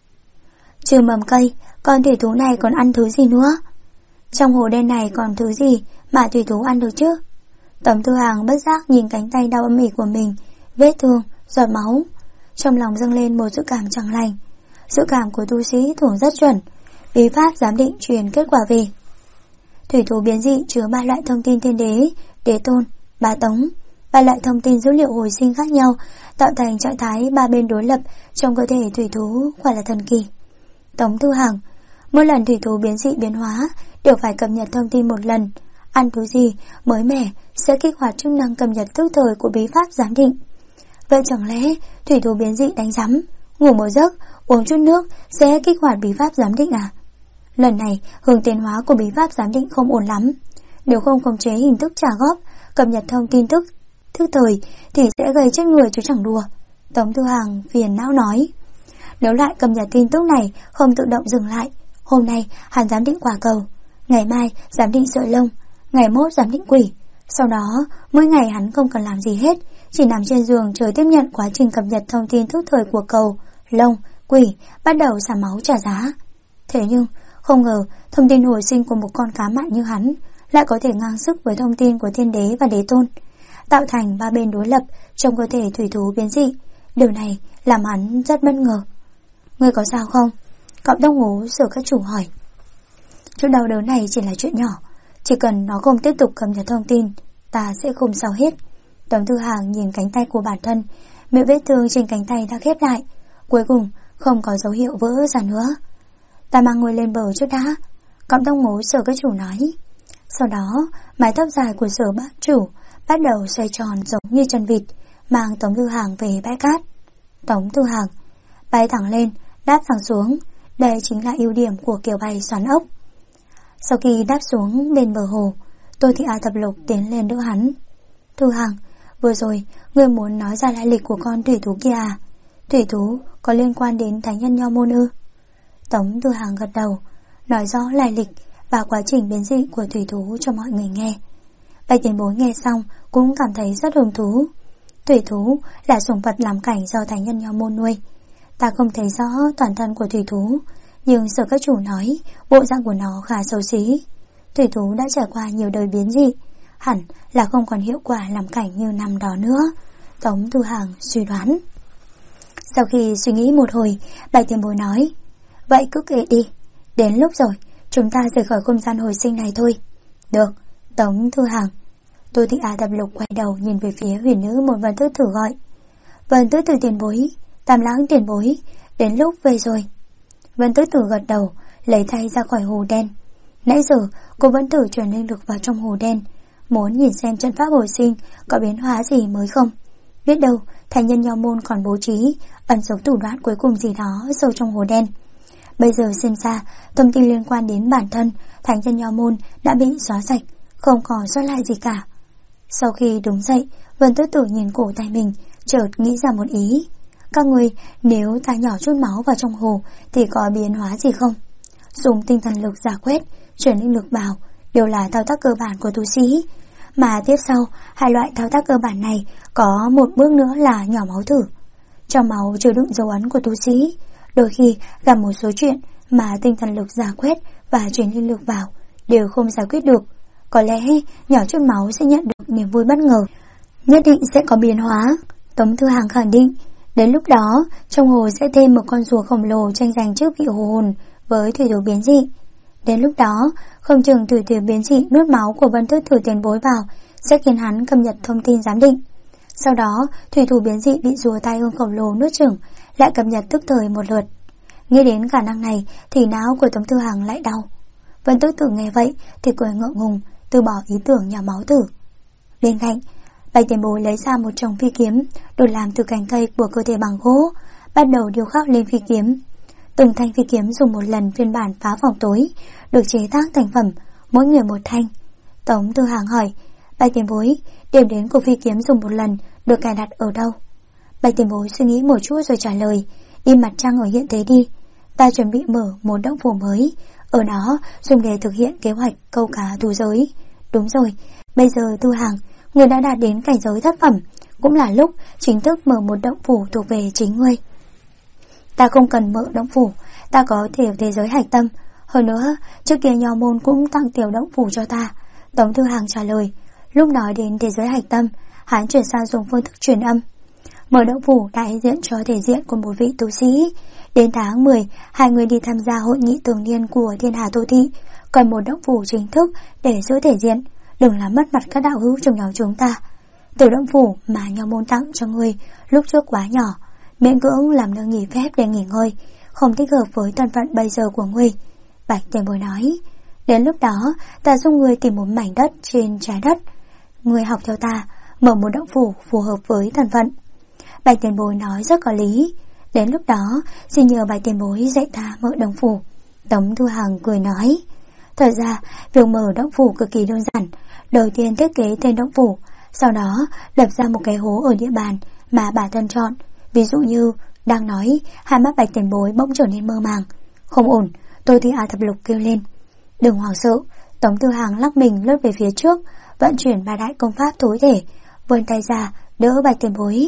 Trừ mầm cây, con thủy thú này còn ăn thứ gì nữa? Trong hồ đen này còn thứ gì mà thủy thú ăn được chứ? Tống Tư Hằng bất giác nhìn cánh tay đau âm ỉ của mình, vết thương, giọt máu. Trong lòng dâng lên một dự cảm chẳng lành. Dự cảm của tu sĩ thường rất chuẩn. Bí pháp giám định truyền kết quả về. Thủy thú biến dị chứa 3 loại thông tin thiên đế, đế tôn, bá tống. 3 loại thông tin dữ liệu hồi sinh khác nhau tạo thành trạng thái 3 bên đối lập trong cơ thể thủy thú, quả là thần kỳ. Tống Tư Hằng, mỗi lần thủy thú biến dị biến hóa đều phải cập nhật thông tin một lần. Ăn thứ gì mới mẻ sẽ kích hoạt chức năng cập nhật tức thời của bí pháp giám định. Vậy chẳng lẽ thủy thú biến dị đánh rắm, ngủ một giấc, uống chút nước sẽ kích hoạt bí pháp giám định à? Lần này hướng tiến hóa của bí pháp giám định không ổn lắm. Nếu không khống chế hình thức trả góp, cập nhật thông tin tức thời thì sẽ gây chết người chứ chẳng đùa. Tống Tư Hằng phiền não nói. Nếu lại cập nhật tin tức này không tự động dừng lại, hôm nay hắn giám định quả cầu, ngày mai giám định sợi lông, ngày mốt giám định quỷ. Sau đó mỗi ngày hắn không cần làm gì hết, chỉ nằm trên giường chờ tiếp nhận quá trình cập nhật thông tin tức thời của cầu, lông, quỷ, bắt đầu xả máu trả giá. Thế nhưng không ngờ thông tin hồi sinh của một con cá mặn như hắn lại có thể ngang sức với thông tin của thiên đế và đế tôn, tạo thành 3 bên đối lập trong cơ thể thủy thú biến dị. Điều này làm hắn rất bất ngờ. Ngươi có sao không? Cọp tóc ngố Sở Các Chủ hỏi. Chút đau đớn này chỉ là chuyện nhỏ, chỉ cần nó không tiếp tục cập nhật thông tin, ta sẽ không sao hết. Tống Tư Hằng nhìn cánh tay của bản thân, miệng vết thương trên cánh tay đã khép lại, cuối cùng không có dấu hiệu vỡ ra nữa. Ta mang ngươi lên bờ trước đã, cọp tóc ngố Sở Các Chủ nói. Sau đó mái tóc dài của Sở Bác Chủ bắt đầu xoay tròn giống như chân vịt, mang Tống Tư Hằng về bãi cát. Tống Tư Hằng bay thẳng lên, đáp thẳng xuống. Đây chính là ưu điểm của kiểu bay xoắn ốc. Sau khi đáp xuống bên bờ hồ, Tô Thị A Thập Lục tiến lên đỡ hắn. Tư Hằng, vừa rồi ngươi muốn nói ra lai lịch của con thủy thú kia à? Thủy thú có liên quan đến thánh nhân Nho Môn ư? Tống Tư Hằng gật đầu, nói rõ lai lịch và quá trình biến dị của thủy thú cho mọi người nghe. Bạch tiền bối nghe xong cũng cảm thấy rất hứng thú. Thủy thú là sủng vật làm cảnh do thánh nhân Nho Môn nuôi. Ta không thấy rõ toàn thân của thủy thú, nhưng Sở Các Chủ nói bộ dạng của nó khá xấu xí. Thủy thú đã trải qua nhiều đời biến dị, hẳn là không còn hiệu quả làm cảnh như năm đó nữa. Tống Tư Hằng suy đoán. Sau khi suy nghĩ một hồi, Bạch tiền bối nói, vậy cứ kệ đi, đến lúc rồi chúng ta rời khỏi không gian hồi sinh này thôi. Được, Tống Tư Hằng. Tô Thị A Thập Lục quay đầu nhìn về phía huyền nữ một Vân Tước Tử gọi. Vân Tước Tử tiền bối, Tam Lãng tiền bối, đến lúc về rồi. Vân Tước Tử gật đầu, lấy tay ra khỏi hồ đen. Nãy giờ cô vẫn thử truyền linh lực vào trong hồ đen, muốn nhìn xem trận pháp hồi sinh có biến hóa gì mới không. Biết đâu thánh nhân Nho Môn còn bố trí ẩn giấu thủ đoạn cuối cùng gì đó sâu trong hồ đen. Bây giờ xem ra thông tin liên quan đến bản thân thánh nhân Nho Môn đã bị xóa sạch, không còn sót lại gì cả. Sau khi đứng dậy, Vân Tước Tử nhìn cổ tay mình, chợt nghĩ ra một ý. Các người, nếu ta nhỏ chút máu vào trong hồ thì có biến hóa gì không? Dùng tinh thần lực giả quét, chuyển linh lực vào đều là thao tác cơ bản của tu sĩ. Mà tiếp sau, hai loại thao tác cơ bản này có một bước nữa là nhỏ máu thử. Trong máu chứa đựng dấu ấn của tu sĩ, đôi khi gặp một số chuyện mà tinh thần lực giả quét và chuyển linh lực vào đều không giải quyết được. Có lẽ nhỏ chút máu sẽ nhận được niềm vui bất ngờ, nhất định sẽ có biến hóa. Tống Tư Hằng khẳng định, đến lúc đó trong hồ sẽ thêm một con rùa khổng lồ tranh giành trước vị hồ hồn với thủy thủ biến dị. Đến lúc đó, không chừng thủy thủ biến dị nuốt máu của Vân Tước Tử Tiền Bối vào sẽ khiến hắn cập nhật thông tin giám định. Sau đó, thủy thủ biến dị bị rùa tai ương khổng lồ nuốt chửng, lại cập nhật tức thời một lượt. Nghĩ đến khả năng này thì não của Tống Thư Hằng lại đau. Vân Tước Tử nghe vậy thì cười ngượng ngùng, từ bỏ ý tưởng nhỏ máu tử. Bên cạnh, Bạch Tiền Bối lấy ra một chồng phi kiếm được làm từ cành cây của cơ thể bằng gỗ, bắt đầu điêu khắc lên phi kiếm. Từng thanh phi kiếm dùng một lần phiên bản phá phòng tối, được chế tác thành phẩm, mỗi người một thanh. Tống Thư Hằng hỏi, Bạch Tiền Bối, điểm đến của phi kiếm dùng một lần được cài đặt ở đâu? Bạch Tiền Bối suy nghĩ một chút rồi trả lời, đi mặt trăng ở hiện thế đi. Ta chuẩn bị mở một động phủ mới, ở đó dùng để thực hiện kế hoạch câu cá thú giới. Đúng rồi, bây giờ Thư Hằng, người đã đạt đến cảnh giới thất phẩm, cũng là lúc chính thức mở một động phủ thuộc về chính ngươi. Ta không cần mở động phủ, ta có tiểu thế giới hạch tâm. Hơn nữa, trước kia Nho Môn cũng tặng tiểu động phủ cho ta. Tống Thư Hằng trả lời. Lúc nói đến thế giới hạch tâm, hắn chuyển sang dùng phương thức truyền âm. Mở động phủ đại diện cho thể diện của một vị tu sĩ. Đến tháng 10, hai người đi tham gia hội nghị thường niên của Thiên Hà Tô Thị, cần một động phủ chính thức để giữ thể diện, đừng làm mất mặt các đạo hữu trong nhóm chúng ta. Tiểu động phủ mà Nho Môn tặng cho ngươi lúc trước quá nhỏ, miễn cưỡng làm nơi nghỉ phép để nghỉ ngơi, không thích hợp với thân phận bây giờ của ngươi. Bạch Tiền Bối nói, đến lúc đó ta giúp ngươi tìm một mảnh đất trên trái đất, ngươi học theo ta, mở một động phủ phù hợp với thân phận. Bạch Tiền Bối nói rất có lý. Đến lúc đó xin nhờ Bạch Tiền Bối dạy ta mở động phủ. Tống Thư Hằng cười nói, thật ra việc mở động phủ cực kỳ đơn giản. Đầu tiên thiết kế tên động phủ, sau đó lập ra một cái hố ở địa bàn mà bản thân chọn. Ví dụ như đang nói, hai mắt Bạch Tiền Bối bỗng trở nên mơ màng. Không ổn, tôi thì Thập Lục kêu lên. Đừng hoảng sợ. Tống Thư Hằng lắc mình lướt về phía trước, vận chuyển ba đại công pháp tối thể, vươn tay ra đỡ Bạch Tiền Bối.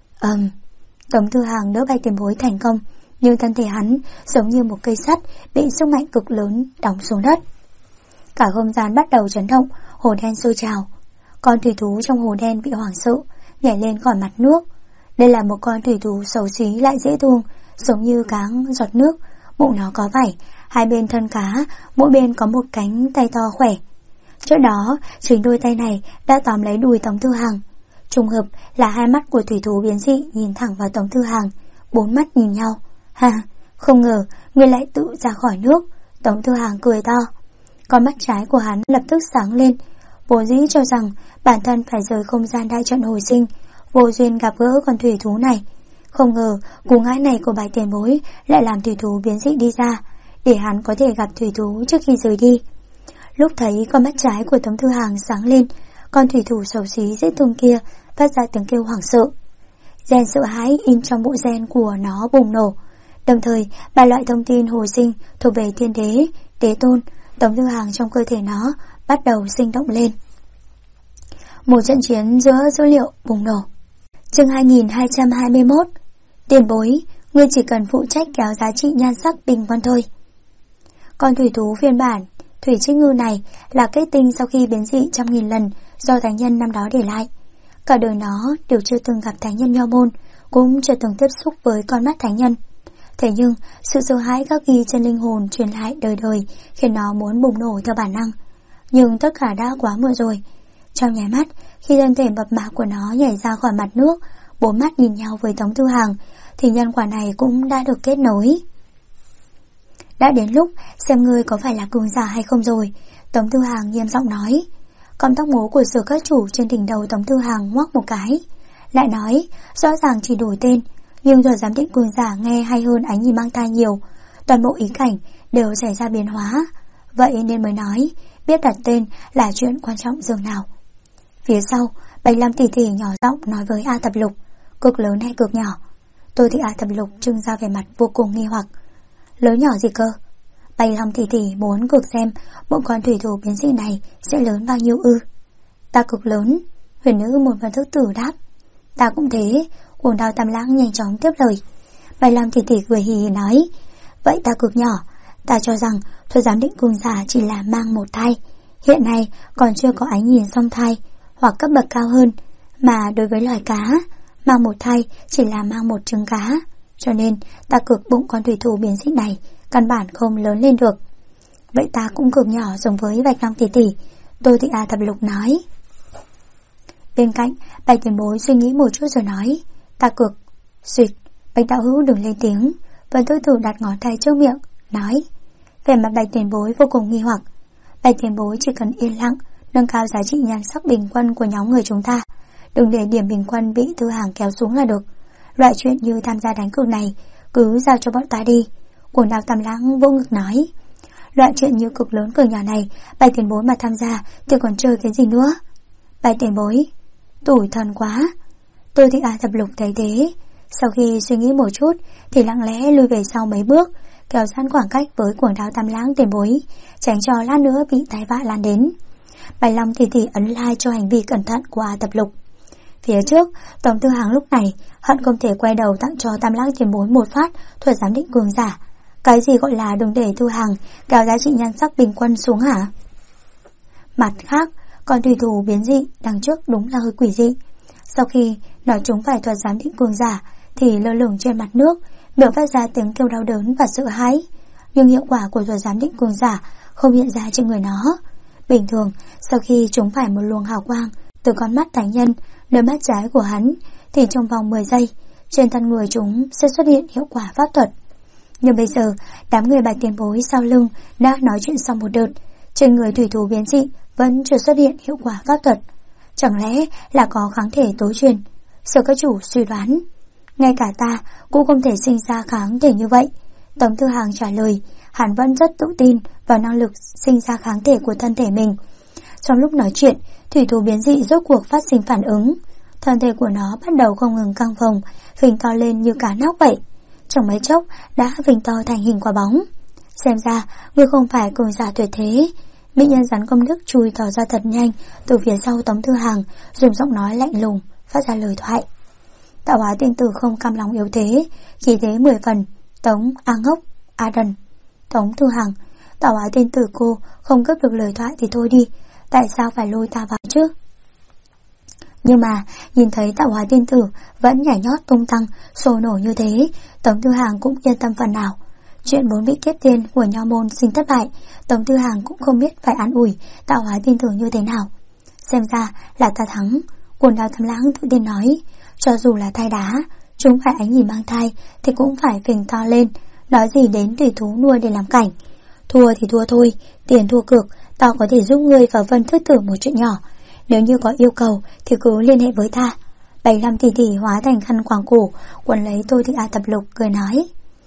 Tống Thư Hằng đỡ Bạch Tiền Bối thành công, nhưng thân thể hắn giống như một cây sắt bị sức mạnh cực lớn đóng xuống đất. Cả không gian bắt đầu chấn động, hồ đen sôi trào. Con thủy thú trong hồ đen bị hoảng sợ, nhảy lên khỏi mặt nước. Đây là một con thủy thú xấu xí lại dễ thương, giống như cá giọt nước. Bụng nó có vảy, hai bên thân cá, mỗi bên có một cánh tay to khỏe. Trước đó, chính đôi tay này đã tóm lấy đùi Tống Thư Hằng. Trùng hợp là hai mắt của thủy thú biến dị nhìn thẳng vào Tống Thư Hằng, bốn mắt nhìn nhau. Ha, không ngờ người lại tự ra khỏi nước. Tống Thư Hằng cười to. Con mắt trái của hắn lập tức sáng lên. Vốn dĩ cho rằng bản thân phải rời không gian đại trận hồi sinh, vô duyên gặp gỡ con thủy thú này. Không ngờ cú ngã này của Bạch Tiền Bối lại làm thủy thú biến dị đi ra, để hắn có thể gặp thủy thú trước khi rời đi. Lúc thấy con mắt trái của Tống Thư Hằng sáng lên, con thủy thủ xấu xí dễ thương kia phát ra tiếng kêu hoảng sợ. Gen sợ hãi in trong bộ gen của nó bùng nổ. Đồng thời, ba loại thông tin hồi sinh thuộc về thiên đế, đế tôn, Tống Thư Hằng trong cơ thể nó bắt đầu sinh động lên. Một trận chiến giữa dữ liệu bùng nổ. Chương 2221. Tiền Bối, ngươi chỉ cần phụ trách kéo giá trị nhan sắc bình quân thôi. Con thủy thú phiên bản Thủy Trích Ngư này là kết tinh sau khi biến dị trăm nghìn lần do thánh nhân năm đó để lại. Cả đời nó đều chưa từng gặp thánh nhân Nho Môn, cũng chưa từng tiếp xúc với con mắt thánh nhân. Thế nhưng sự sợ hãi khắc ghi trên linh hồn truyền lại đời đời khiến nó muốn bùng nổ theo bản năng. Nhưng tất cả đã quá muộn rồi. Trong nháy mắt, khi thân thể mập mạp của nó nhảy ra khỏi mặt nước, bốn mắt nhìn nhau với Tống Thư Hằng, thì nhân quả này cũng đã được kết nối. Đã đến lúc xem ngươi có phải là cường giả hay không rồi. Tống Thư Hằng nghiêm giọng nói. Con tóc mố của Sở Các Chủ trên đỉnh đầu Tống Thư Hằng ngoắc một cái, lại nói, rõ ràng chỉ đổi tên, nhưng giờ giám định cường giả nghe hay hơn ánh nhìn mang thai nhiều. Toàn bộ ý cảnh đều xảy ra biến hóa. Vậy nên mới nói, biết đặt tên là chuyện quan trọng dường nào. Phía sau, Bạch Lam tỷ tỷ nhỏ giọng nói với A Thập Lục, cực lớn hay cực nhỏ? Tôi thì A Thập Lục trưng ra vẻ mặt vô cùng nghi hoặc. Lớn nhỏ gì cơ? Bạch Lam tỷ tỷ muốn cực xem bọn con thủy thủ biến dị này sẽ lớn bao nhiêu ư? Ta cực lớn. Huyền nữ một Vân Thức Tử đáp. Ta cũng thế. Cuồng Đao Tam Lãng nhanh chóng tiếp lời. Bạch Lam tỷ tỷ cười hì hì nói, vậy ta cực nhỏ. Ta cho rằng thuật giám định cường giả chỉ là mang một thai, hiện nay còn chưa có ánh nhìn song thai hoặc cấp bậc cao hơn. Mà đối với loài cá, mang một thai chỉ là mang một trứng cá. Cho nên ta cực bụng con thủy thủ biến dị này căn bản không lớn lên được. Vậy ta cũng cực nhỏ giống với Bạch Long tỷ tỷ, Tô Thị A Thập Lục nói. Bên cạnh, Bạch tiền bối suy nghĩ một chút rồi nói, ta cực. Xuyệt, Bạch đạo hữu đừng lên tiếng. Vân Tư Tử đặt ngón tay trước miệng, nói. Vẻ mặt Bạch tiền bối vô cùng nghi hoặc. Bạch tiền bối chỉ cần yên lặng, nâng cao giá trị nhan sắc bình quân của nhóm người chúng ta, đừng để điểm bình quân bị Tư Hàng kéo xuống là được. Loại chuyện như tham gia đánh cược này cứ giao cho bọn ta đi. Cuồng Đao Tam Lãng vô ngực nói. Loại chuyện như cực lớn cờ nhỏ này, Bạch tiền bối mà tham gia thì còn chơi cái gì nữa. Bạch tiền bối, tủi thân quá. Tô Thị A Thập Lục thấy thế, sau khi suy nghĩ một chút thì lặng lẽ lui về sau mấy bước, kéo giãn khoảng cách với Cuồng Đao Tam Lãng tiền bối, tránh cho lát nữa bị tai vạ lan đến. Bạch Long tỷ tỷ ấn like cho hành vi cẩn thận của A Thập Lục. Phía trước, Tống Tư Hàng lúc này hận không thể quay đầu tặng cho Tam Lãng tiền bối một phát thuật giám định cường giả. Cái gì gọi là đừng để Tư Hàng kéo giá trị nhan sắc bình quân xuống hả? Mặt khác, con thủy thủ biến dị đằng trước đúng là hơi quỷ dị. Sau khi nói chúng phải thuật giám định cường giả thì lơ lửng trên mặt nước, miệng phát ra tiếng kêu đau đớn và sợ hãi. Nhưng hiệu quả của thuật giám định cường giả không hiện ra trên người nó. Bình thường, sau khi chúng phải một luồng hào quang từ con mắt thánh nhân nơi mắt trái của hắn, thì trong vòng 10 giây, trên thân người chúng sẽ xuất hiện hiệu quả pháp thuật. Nhưng bây giờ, đám người Bạch tiền bối sau lưng đã nói chuyện xong một đợt, trên người thủy thủ biến dị vẫn chưa xuất hiện hiệu quả pháp thuật. Chẳng lẽ là có kháng thể tối truyền? Sở các chủ suy đoán. Ngay cả ta cũng không thể sinh ra kháng thể như vậy. Tống Tư Hàng trả lời, hắn vẫn rất tự tin vào năng lực sinh ra kháng thể của thân thể mình. Trong lúc nói chuyện, thủy thủ biến dị rốt cuộc phát sinh phản ứng. Thân thể của nó bắt đầu không ngừng căng phồng, phình to lên như cá nóc vậy. Trong mấy chốc đã phình to thành hình quả bóng. Xem ra ngươi không phải cường giả tuyệt thế. Mỹ nhân rắn công đức chui thò ra thật nhanh từ phía sau Tống Tư Hàng, dùng giọng nói lạnh lùng phát ra lời thoại. Tạo hóa tiên tử không cam lòng yếu thế, khí thế 10 phần. Tống A Ngốc, A Đần. Tống Tư Hàng, tạo hóa tiên tử cô không cướp được lời thoại thì thôi đi, tại sao phải lôi ta vào chứ? Nhưng mà nhìn thấy tạo hóa tiên tử vẫn nhảy nhót tung tăng sôi nổi như thế, Tống Tư Hàng cũng yên tâm phần nào. Chuyện 4 vị kiếp tiên của nho môn sinh thất bại, Tống Tư Hàng cũng không biết phải an ủi tạo hóa tiên tử như thế nào. Xem ra là ta thắng. Cuồng Đao Tam Lãng tự tin nói, cho dù là thai đá, chúng phải ánh nhìn mang thai thì cũng phải phình to lên, nói gì đến tùy thú nuôi để làm cảnh. Thua thì thua thôi, tiền thua cược, tao có thể giúp ngươi và Vân Thức Tử một chuyện nhỏ. Nếu như có yêu cầu thì cứ liên hệ với ta. 75 tỷ tỷ hóa thành khăn quàng cổ, quấn lấy Tô Thị A Thập Lục cười nói.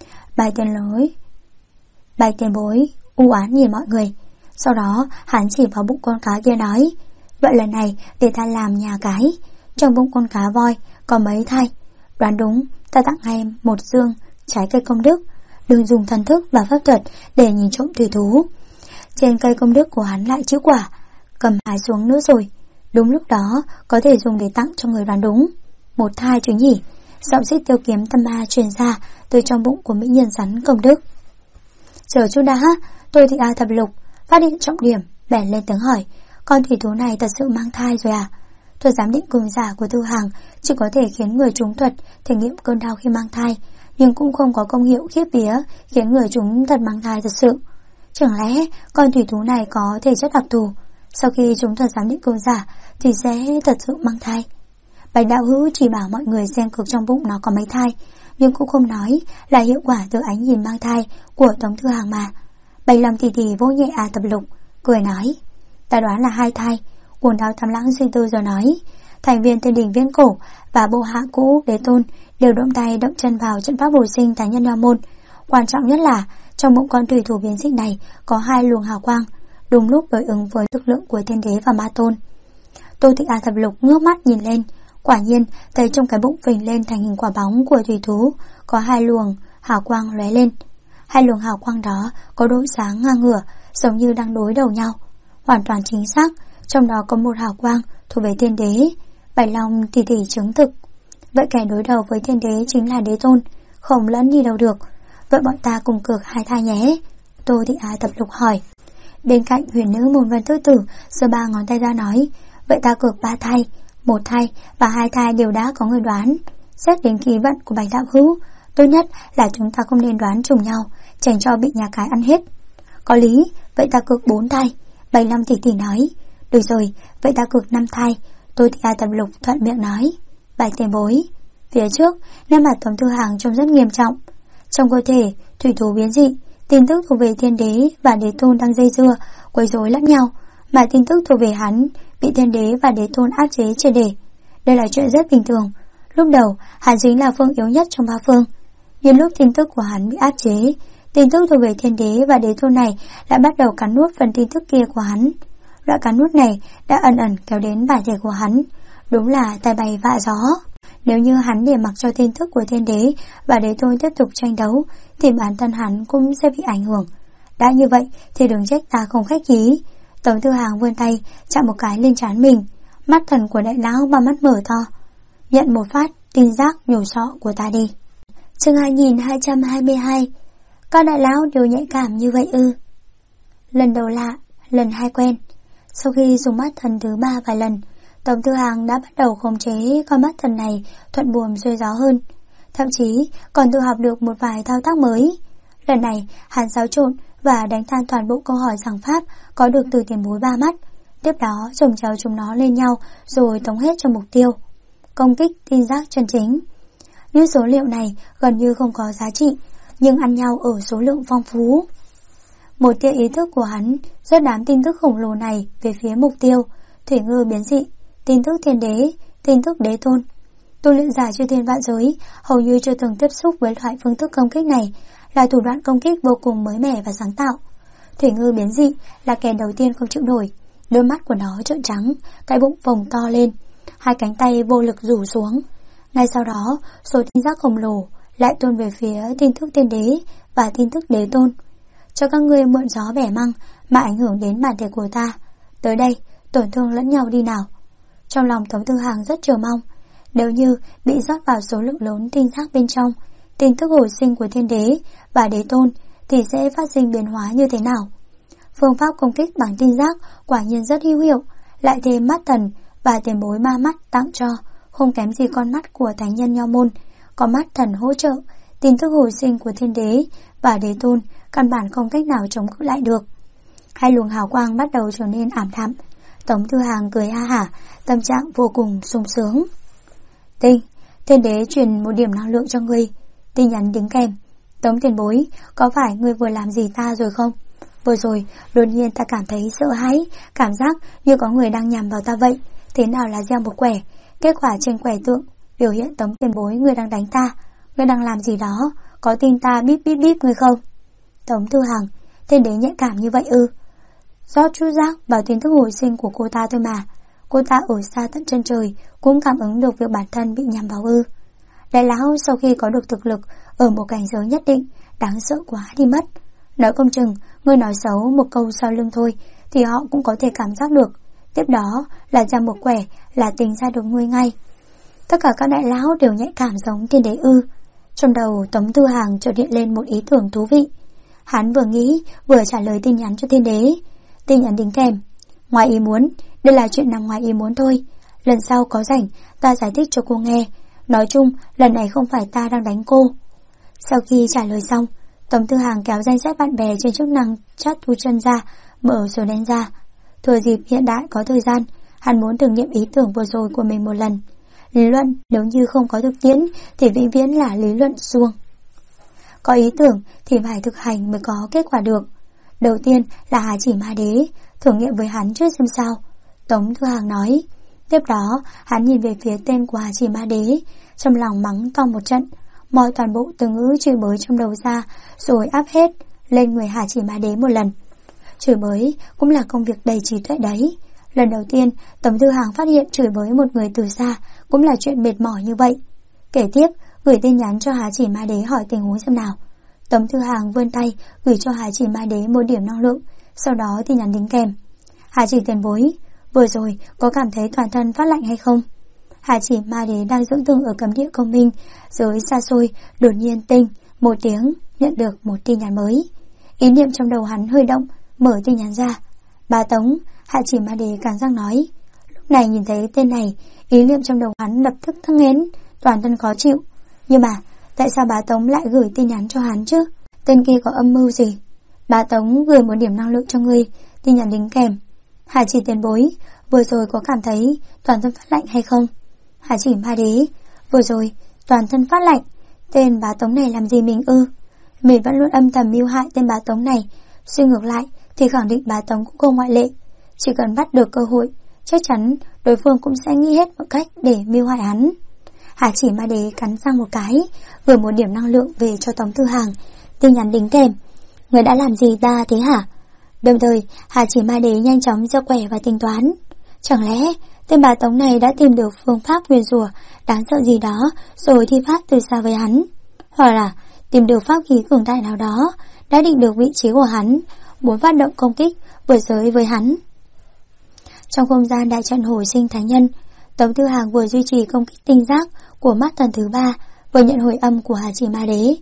Bạch tiền bối u oán nhìn mọi người. Sau đó hắn chỉ vào bụng con cá kia nói, vậy lần này để ta làm nhà cái. Trong bụng con cá voi có mấy thai. Đoán đúng, ta tặng em một dương trái cây công đức. Đừng dùng thần thức và pháp thuật để nhìn trộm thủy thú. Trên cây công đức của hắn lại chữ quả, cầm hái xuống nữa rồi. Đúng lúc đó có thể dùng để tặng cho người đoán đúng. Một thai chứ nhỉ? Giọng xích tiêu kiếm tâm ma truyền ra từ trong bụng của mỹ nhân rắn công đức. Chờ chút đã, tôi thì A Thập Lục phát hiện trọng điểm, bèn lên tiếng hỏi, con thủy thú này thật sự mang thai rồi à? Thuật giám định cường giả của Tư Hàng chỉ có thể khiến người trúng thuật thể nghiệm cơn đau khi mang thai, nhưng cũng không có công hiệu khiếp vía khiến người chúng thật mang thai thật sự. Chẳng lẽ con thủy thú này có thể chất đặc thù, sau khi chúng thuật giám định cường giả thì sẽ thật sự mang thai? Bạch đạo hữu chỉ bảo mọi người xem cực trong bụng nó có mấy thai, nhưng cũng không nói là hiệu quả từ ánh nhìn mang thai của Tống Tư Hàng mà. Bạch Lâm tỷ tỷ vô nhẹ A Thập Lục, cười nói, ta đoán là 2 thai. Cuồng Đao Tam Lãng suy tư rồi nói, thành viên Thiên Đình Viễn Cổ và bộ hạ cũ Đế Tôn đều động tay động chân vào trận pháp bồi sinh tái nhân nho môn. Quan trọng nhất là trong bụng con thủy thủ biến dị này có 2 luồng hào quang, đúng lúc đối ứng với lực lượng của Thiên Đế và Ma Tôn. Tô Thị A Thập Lục ngước mắt nhìn lên, quả nhiên thấy trong cái bụng phình lên thành hình quả bóng của thủy thú có 2 luồng hào quang lóe lên. 2 luồng hào quang đó có độ sáng ngang ngửa, giống như đang đối đầu nhau. Hoàn toàn chính xác, trong đó có một hào quang thuộc về Thiên Đế. Bạch Long tỷ tỷ chứng thực. Vậy kẻ đối đầu với Thiên Đế chính là Đế Tôn, không lẫn đi đâu được. Vậy bọn ta cùng cược 2 thai nhé. Tô Thị A Thập Lục hỏi. Bên cạnh huyền nữ Môn Vân Thức Tử giơ 3 ngón tay ra nói, vậy ta cược 3 thai, 1 thai và 2 thai đều đã có người đoán. Xét đến khí vận của Bạch đạo hữu, tốt nhất là chúng ta không nên đoán trùng nhau, tránh cho bị nhà cái ăn hết. Có lý, vậy ta cược 4 tay. 75 tỷ nói. Được rồi, vậy ta cược 5 tay. Tôi thì Tập Lục thuận miệng nói. Bài tiền bối. Phía trước, nét mặt Tống Thư Hàng trông rất nghiêm trọng. Trong cơ thể, thủy thú biến dị, tin tức thuộc về thiên đế và đế tôn đang dây dưa, quấy rối lẫn nhau, mà tin tức thuộc về hắn bị thiên đế và đế tôn áp chế triệt để. Đây là chuyện rất bình thường. Lúc đầu, hắn chính là phương yếu nhất trong 3 phương. Nhưng lúc tin tức của hắn bị áp chế, tin tức thuộc về thiên đế và đế tôn này đã bắt đầu cắn nuốt phần tin tức kia của hắn. Loại cắn nuốt này đã ẩn ẩn kéo đến bản thể của hắn. Đúng là tai bay vạ gió. Nếu như hắn để mặc cho tin tức của thiên đế và đế tôn tiếp tục tranh đấu, thì bản thân hắn cũng sẽ bị ảnh hưởng. Đã như vậy thì đừng trách ta không khách khí. Tống Thư Hàng vươn tay chạm một cái lên trán mình. Mắt thần của đại lão ba mắt mở to. Nhận một phát tin giác nhổ sọ của ta đi. Chương 2222. Các đại lão đều nhạy cảm như vậy ư? Lần đầu lạ, lần hai quen. Sau khi dùng mắt thần thứ 3 vài lần, Tống Thư Hàng đã bắt đầu khống chế con mắt thần này thuận buồm xuôi gió hơn. Thậm chí còn tự học được một vài thao tác mới. Lần này hắn xáo trộn và đánh tan toàn bộ câu hỏi giảng pháp có được từ tiền bối 3 mắt. Tiếp đó chồng chéo chúng nó lên nhau rồi tống hết cho mục tiêu. Công kích tin giác chân chính. Những số liệu này gần như không có giá trị, nhưng ăn nhau ở số lượng phong phú. Một tia ý thức của hắn rất đám tin tức khổng lồ này về phía mục tiêu. Thủy ngư biến dị, tin tức thiên đế, tin tức đế tôn. Tu luyện giả chư thiên vạn giới hầu như chưa từng tiếp xúc với loại phương thức công kích này, là thủ đoạn công kích vô cùng mới mẻ và sáng tạo. Thủy ngư biến dị là kẻ đầu tiên không chịu nổi. Đôi mắt của nó trợn trắng, cái bụng phồng to lên, hai cánh tay vô lực rủ xuống. Ngay sau đó, số tin giác khổng lồ lại tuôn về phía tin tức thiên đế và tin tức đế tôn. Cho các ngươi mượn gió bẻ măng mà ảnh hưởng đến bản thể của ta. Tới đây, tổn thương lẫn nhau đi nào. Trong lòng Tống Thư Hàng rất chờ mong. Nếu như bị rót vào số lượng lớn tin giác bên trong, tin tức hồi sinh của thiên đế và đế tôn, thì sẽ phát sinh biến hóa như thế nào? Phương pháp công kích bằng tin giác quả nhiên rất hữu hiệu, lại thêm mắt thần và tiền bối 3 mắt tặng cho, không kém gì con mắt của thánh nhân Nho Môn. Có mắt thần hỗ trợ, tin tức hồi sinh của thiên đế và đế tôn căn bản không cách nào chống cự lại được. Hai luồng hào quang bắt đầu trở nên ảm đạm. Tống Thư Hàng cười ha hả, tâm trạng vô cùng sung sướng. Tinh, thiên đế truyền một điểm năng lượng cho ngươi. Tin nhắn đính kèm. Tống tiền bối, có phải ngươi vừa làm gì ta rồi không? Vừa rồi, đột nhiên ta cảm thấy sợ hãi, cảm giác như có người đang nhằm vào ta vậy. Thế nào là gieo một quẻ? Kết quả trên quẻ tượng biểu hiện Tống tiền bối ngươi đang đánh ta. Ngươi đang làm gì đó? Có tin ta bíp bíp bíp ngươi không? Tống Thư Hàng, thiên đế nhạy cảm như vậy ư? Rót chút giác vào tin tức hồi sinh của cô ta thôi mà. Cô ta ở xa tận chân trời cũng cảm ứng được việc bản thân bị nhằm vào ư? Đại lão sau khi có được thực lực ở một cảnh giới nhất định, đáng sợ quá đi mất. Nói không chừng, người nói xấu một câu sau lưng thôi thì họ cũng có thể cảm giác được. Tiếp đó là ra một quẻ là tính ra được ngươi ngay. Tất cả các đại lão đều nhạy cảm giống thiên đế ư? Trong đầu Tống Thư Hàng chợt hiện lên một ý tưởng thú vị. Hắn vừa nghĩ vừa trả lời tin nhắn cho thiên đế. Tin nhắn đính kèm. Ngoài ý muốn, đây là chuyện nằm ngoài ý muốn thôi. Lần sau có rảnh ta giải thích cho cô nghe. Nói chung lần này không phải ta đang đánh cô. Sau khi trả lời xong, Tống Thư Hàng kéo danh sách bạn bè trên chức năng chat thu chân ra, mở rồi đen ra. Thừa dịp hiện đại có thời gian, hắn muốn thử nghiệm ý tưởng vừa rồi của mình một lần. Lý luận nếu như không có thực tiễn thì vĩnh viễn là lý luận suông. Có ý tưởng thì phải thực hành mới có kết quả được. Đầu tiên là Hà Chỉ Ma Đế, thử nghiệm với hắn trước xem sao. Tống Thư Hàng nói. Tiếp đó hắn nhìn về phía tên của Hà Chỉ Ma Đế, trong lòng mắng to một trận, moi toàn bộ từ ngữ chửi bới trong đầu ra, rồi áp hết lên người Hà Chỉ Ma Đế một lần. Chửi bới cũng là công việc đầy trí tuệ đấy. Lần đầu tiên Tống Thư Hàng phát hiện chửi bới một người từ xa cũng là chuyện mệt mỏi như vậy. Kể tiếp gửi tin nhắn cho Hà Chỉ Ma Đế hỏi tình huống xem nào. Tống Thư Hàng vươn tay gửi cho Hà Chỉ Ma Đế một điểm năng lượng, sau đó tin nhắn đính kèm. Hà Chỉ tiền bối, vừa rồi có cảm thấy toàn thân phát lạnh hay không? Hà Chỉ Ma Đế đang dưỡng thương ở cấm địa công minh, giới xa xôi, đột nhiên tinh một tiếng nhận được một tin nhắn mới. Ý niệm trong đầu hắn hơi động, mở tin nhắn ra. Bà Tống, Hà Chỉ Ma Đế cắn răng nói. Lúc này nhìn thấy tên này, ý niệm trong đầu hắn lập tức thăng nghén, toàn thân khó chịu. Nhưng mà tại sao bà Tống lại gửi tin nhắn cho hắn chứ? Tên kia có âm mưu gì? Bá Tống gửi một điểm năng lượng cho ngươi, tin nhắn đính kèm. Hà Chỉ tiền bối, vừa rồi có cảm thấy toàn thân phát lạnh hay không? Hà Chỉ ma đế, vừa rồi toàn thân phát lạnh. Tên Bá Tống này làm gì mình ư? Mình vẫn luôn âm thầm mưu hại tên Bá Tống này. Suy ngược lại thì khẳng định Bá Tống cũng không ngoại lệ. Chỉ cần bắt được cơ hội, chắc chắn đối phương cũng sẽ nghĩ hết một cách để mưu hại hắn. Hà Chỉ ma đế cắn răng một cái, gửi một điểm năng lượng về cho Tống Thư Hàng, tin nhắn đính kèm. Người đã làm gì ta thế hả? Đồng thời Hà Chỉ ma đế nhanh chóng giơ quẻ và tính toán. Chẳng lẽ tên Bá Tống này đã tìm được phương pháp nguyền rủa đáng sợ gì đó rồi thi pháp từ xa với hắn, hoặc là tìm được pháp khí cường đại nào đó, đã định được vị trí của hắn, muốn phát động công kích vượt giới với hắn. Trong không gian đại trận hồi sinh thánh nhân, Tống Thư Hàng vừa duy trì công kích tinh giác của mắt thần thứ 3, vừa nhận hồi âm của Hà Chỉ ma đế.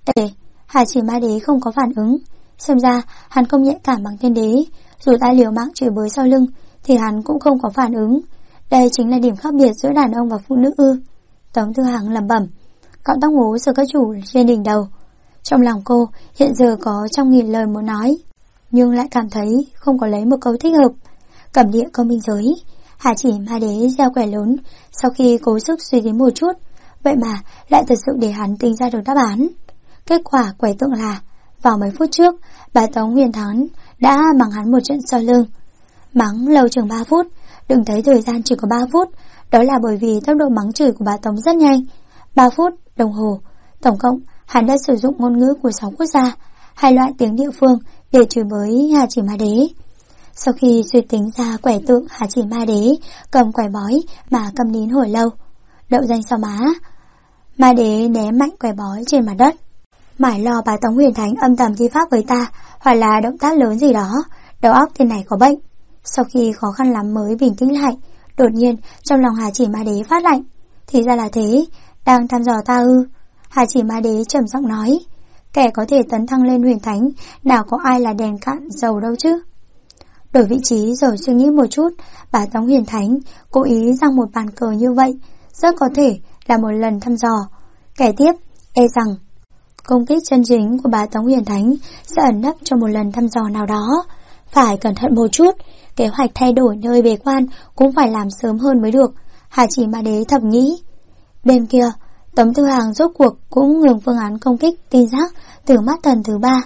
Hà Chỉ ma đế không có phản ứng, xem ra hắn không nhạy cảm bằng thiên đế. Dù ta liều mạng chửi bới sau lưng thì hắn cũng không có phản ứng. Đây chính là điểm khác biệt giữa đàn ông và phụ nữ ư? Tống Thư Hàng lẩm bẩm, cọng tóc ngố sờ các chủ trên đỉnh đầu. Trong lòng cô hiện giờ có trăm nghìn lời muốn nói, nhưng lại cảm thấy không có lấy một câu thích hợp. Cẩm địa công minh giới, Hà Chỉ ma đế gieo quẻ lớn. Sau khi cố sức suy nghĩ một chút, vậy mà lại thật sự để hắn tính ra được đáp án. Kết quả quẻ tượng là vào mấy phút trước, Bá Tống Huyền Thắng đã mắng hắn một trận sau lưng. Mắng lâu chừng 3 phút. Đừng thấy thời gian chỉ có 3 phút, đó là bởi vì tốc độ mắng chửi của Bá Tống rất nhanh. 3 phút đồng hồ. Tổng cộng hắn đã sử dụng ngôn ngữ của 6 quốc gia, 2 loại tiếng địa phương để chửi bới Hà Chỉ ma đế. Sau khi suy tính ra quẻ tượng, Hà Chỉ ma đế cầm quẻ bói mà câm nín hồi lâu. Đậu danh sau má, ma đế ném mạnh quẻ bói trên mặt đất. Mải lo Bá Tống Huyền Thánh âm thầm thi pháp với ta, hoặc là động tác lớn gì đó, đầu óc tên này có bệnh. Sau khi khó khăn lắm mới bình tĩnh lại, đột nhiên trong lòng Hà Chỉ ma đế phát lạnh. Thì ra là thế, đang thăm dò ta ư? Hà Chỉ ma đế trầm giọng nói, kẻ có thể tấn thăng lên huyền thánh, nào có ai là đèn cạn dầu đâu chứ. Đổi vị trí rồi suy nghĩ một chút, Bá Tống Huyền Thánh cố ý giăng một bàn cờ như vậy, rất có thể là một lần thăm dò. Kẻ tiếp, e rằng công kích chân chính của Bá Tống Huyền Thánh sẽ ẩn nấp trong một lần thăm dò nào đó. Phải cẩn thận một chút, kế hoạch thay đổi nơi bế quan cũng phải làm sớm hơn mới được, Hà Chỉ ma đế thầm nghĩ. Bên kia, Tống Thư Hàng rốt cuộc cũng ngừng phương án công kích tin giác từ mắt thần thứ 3.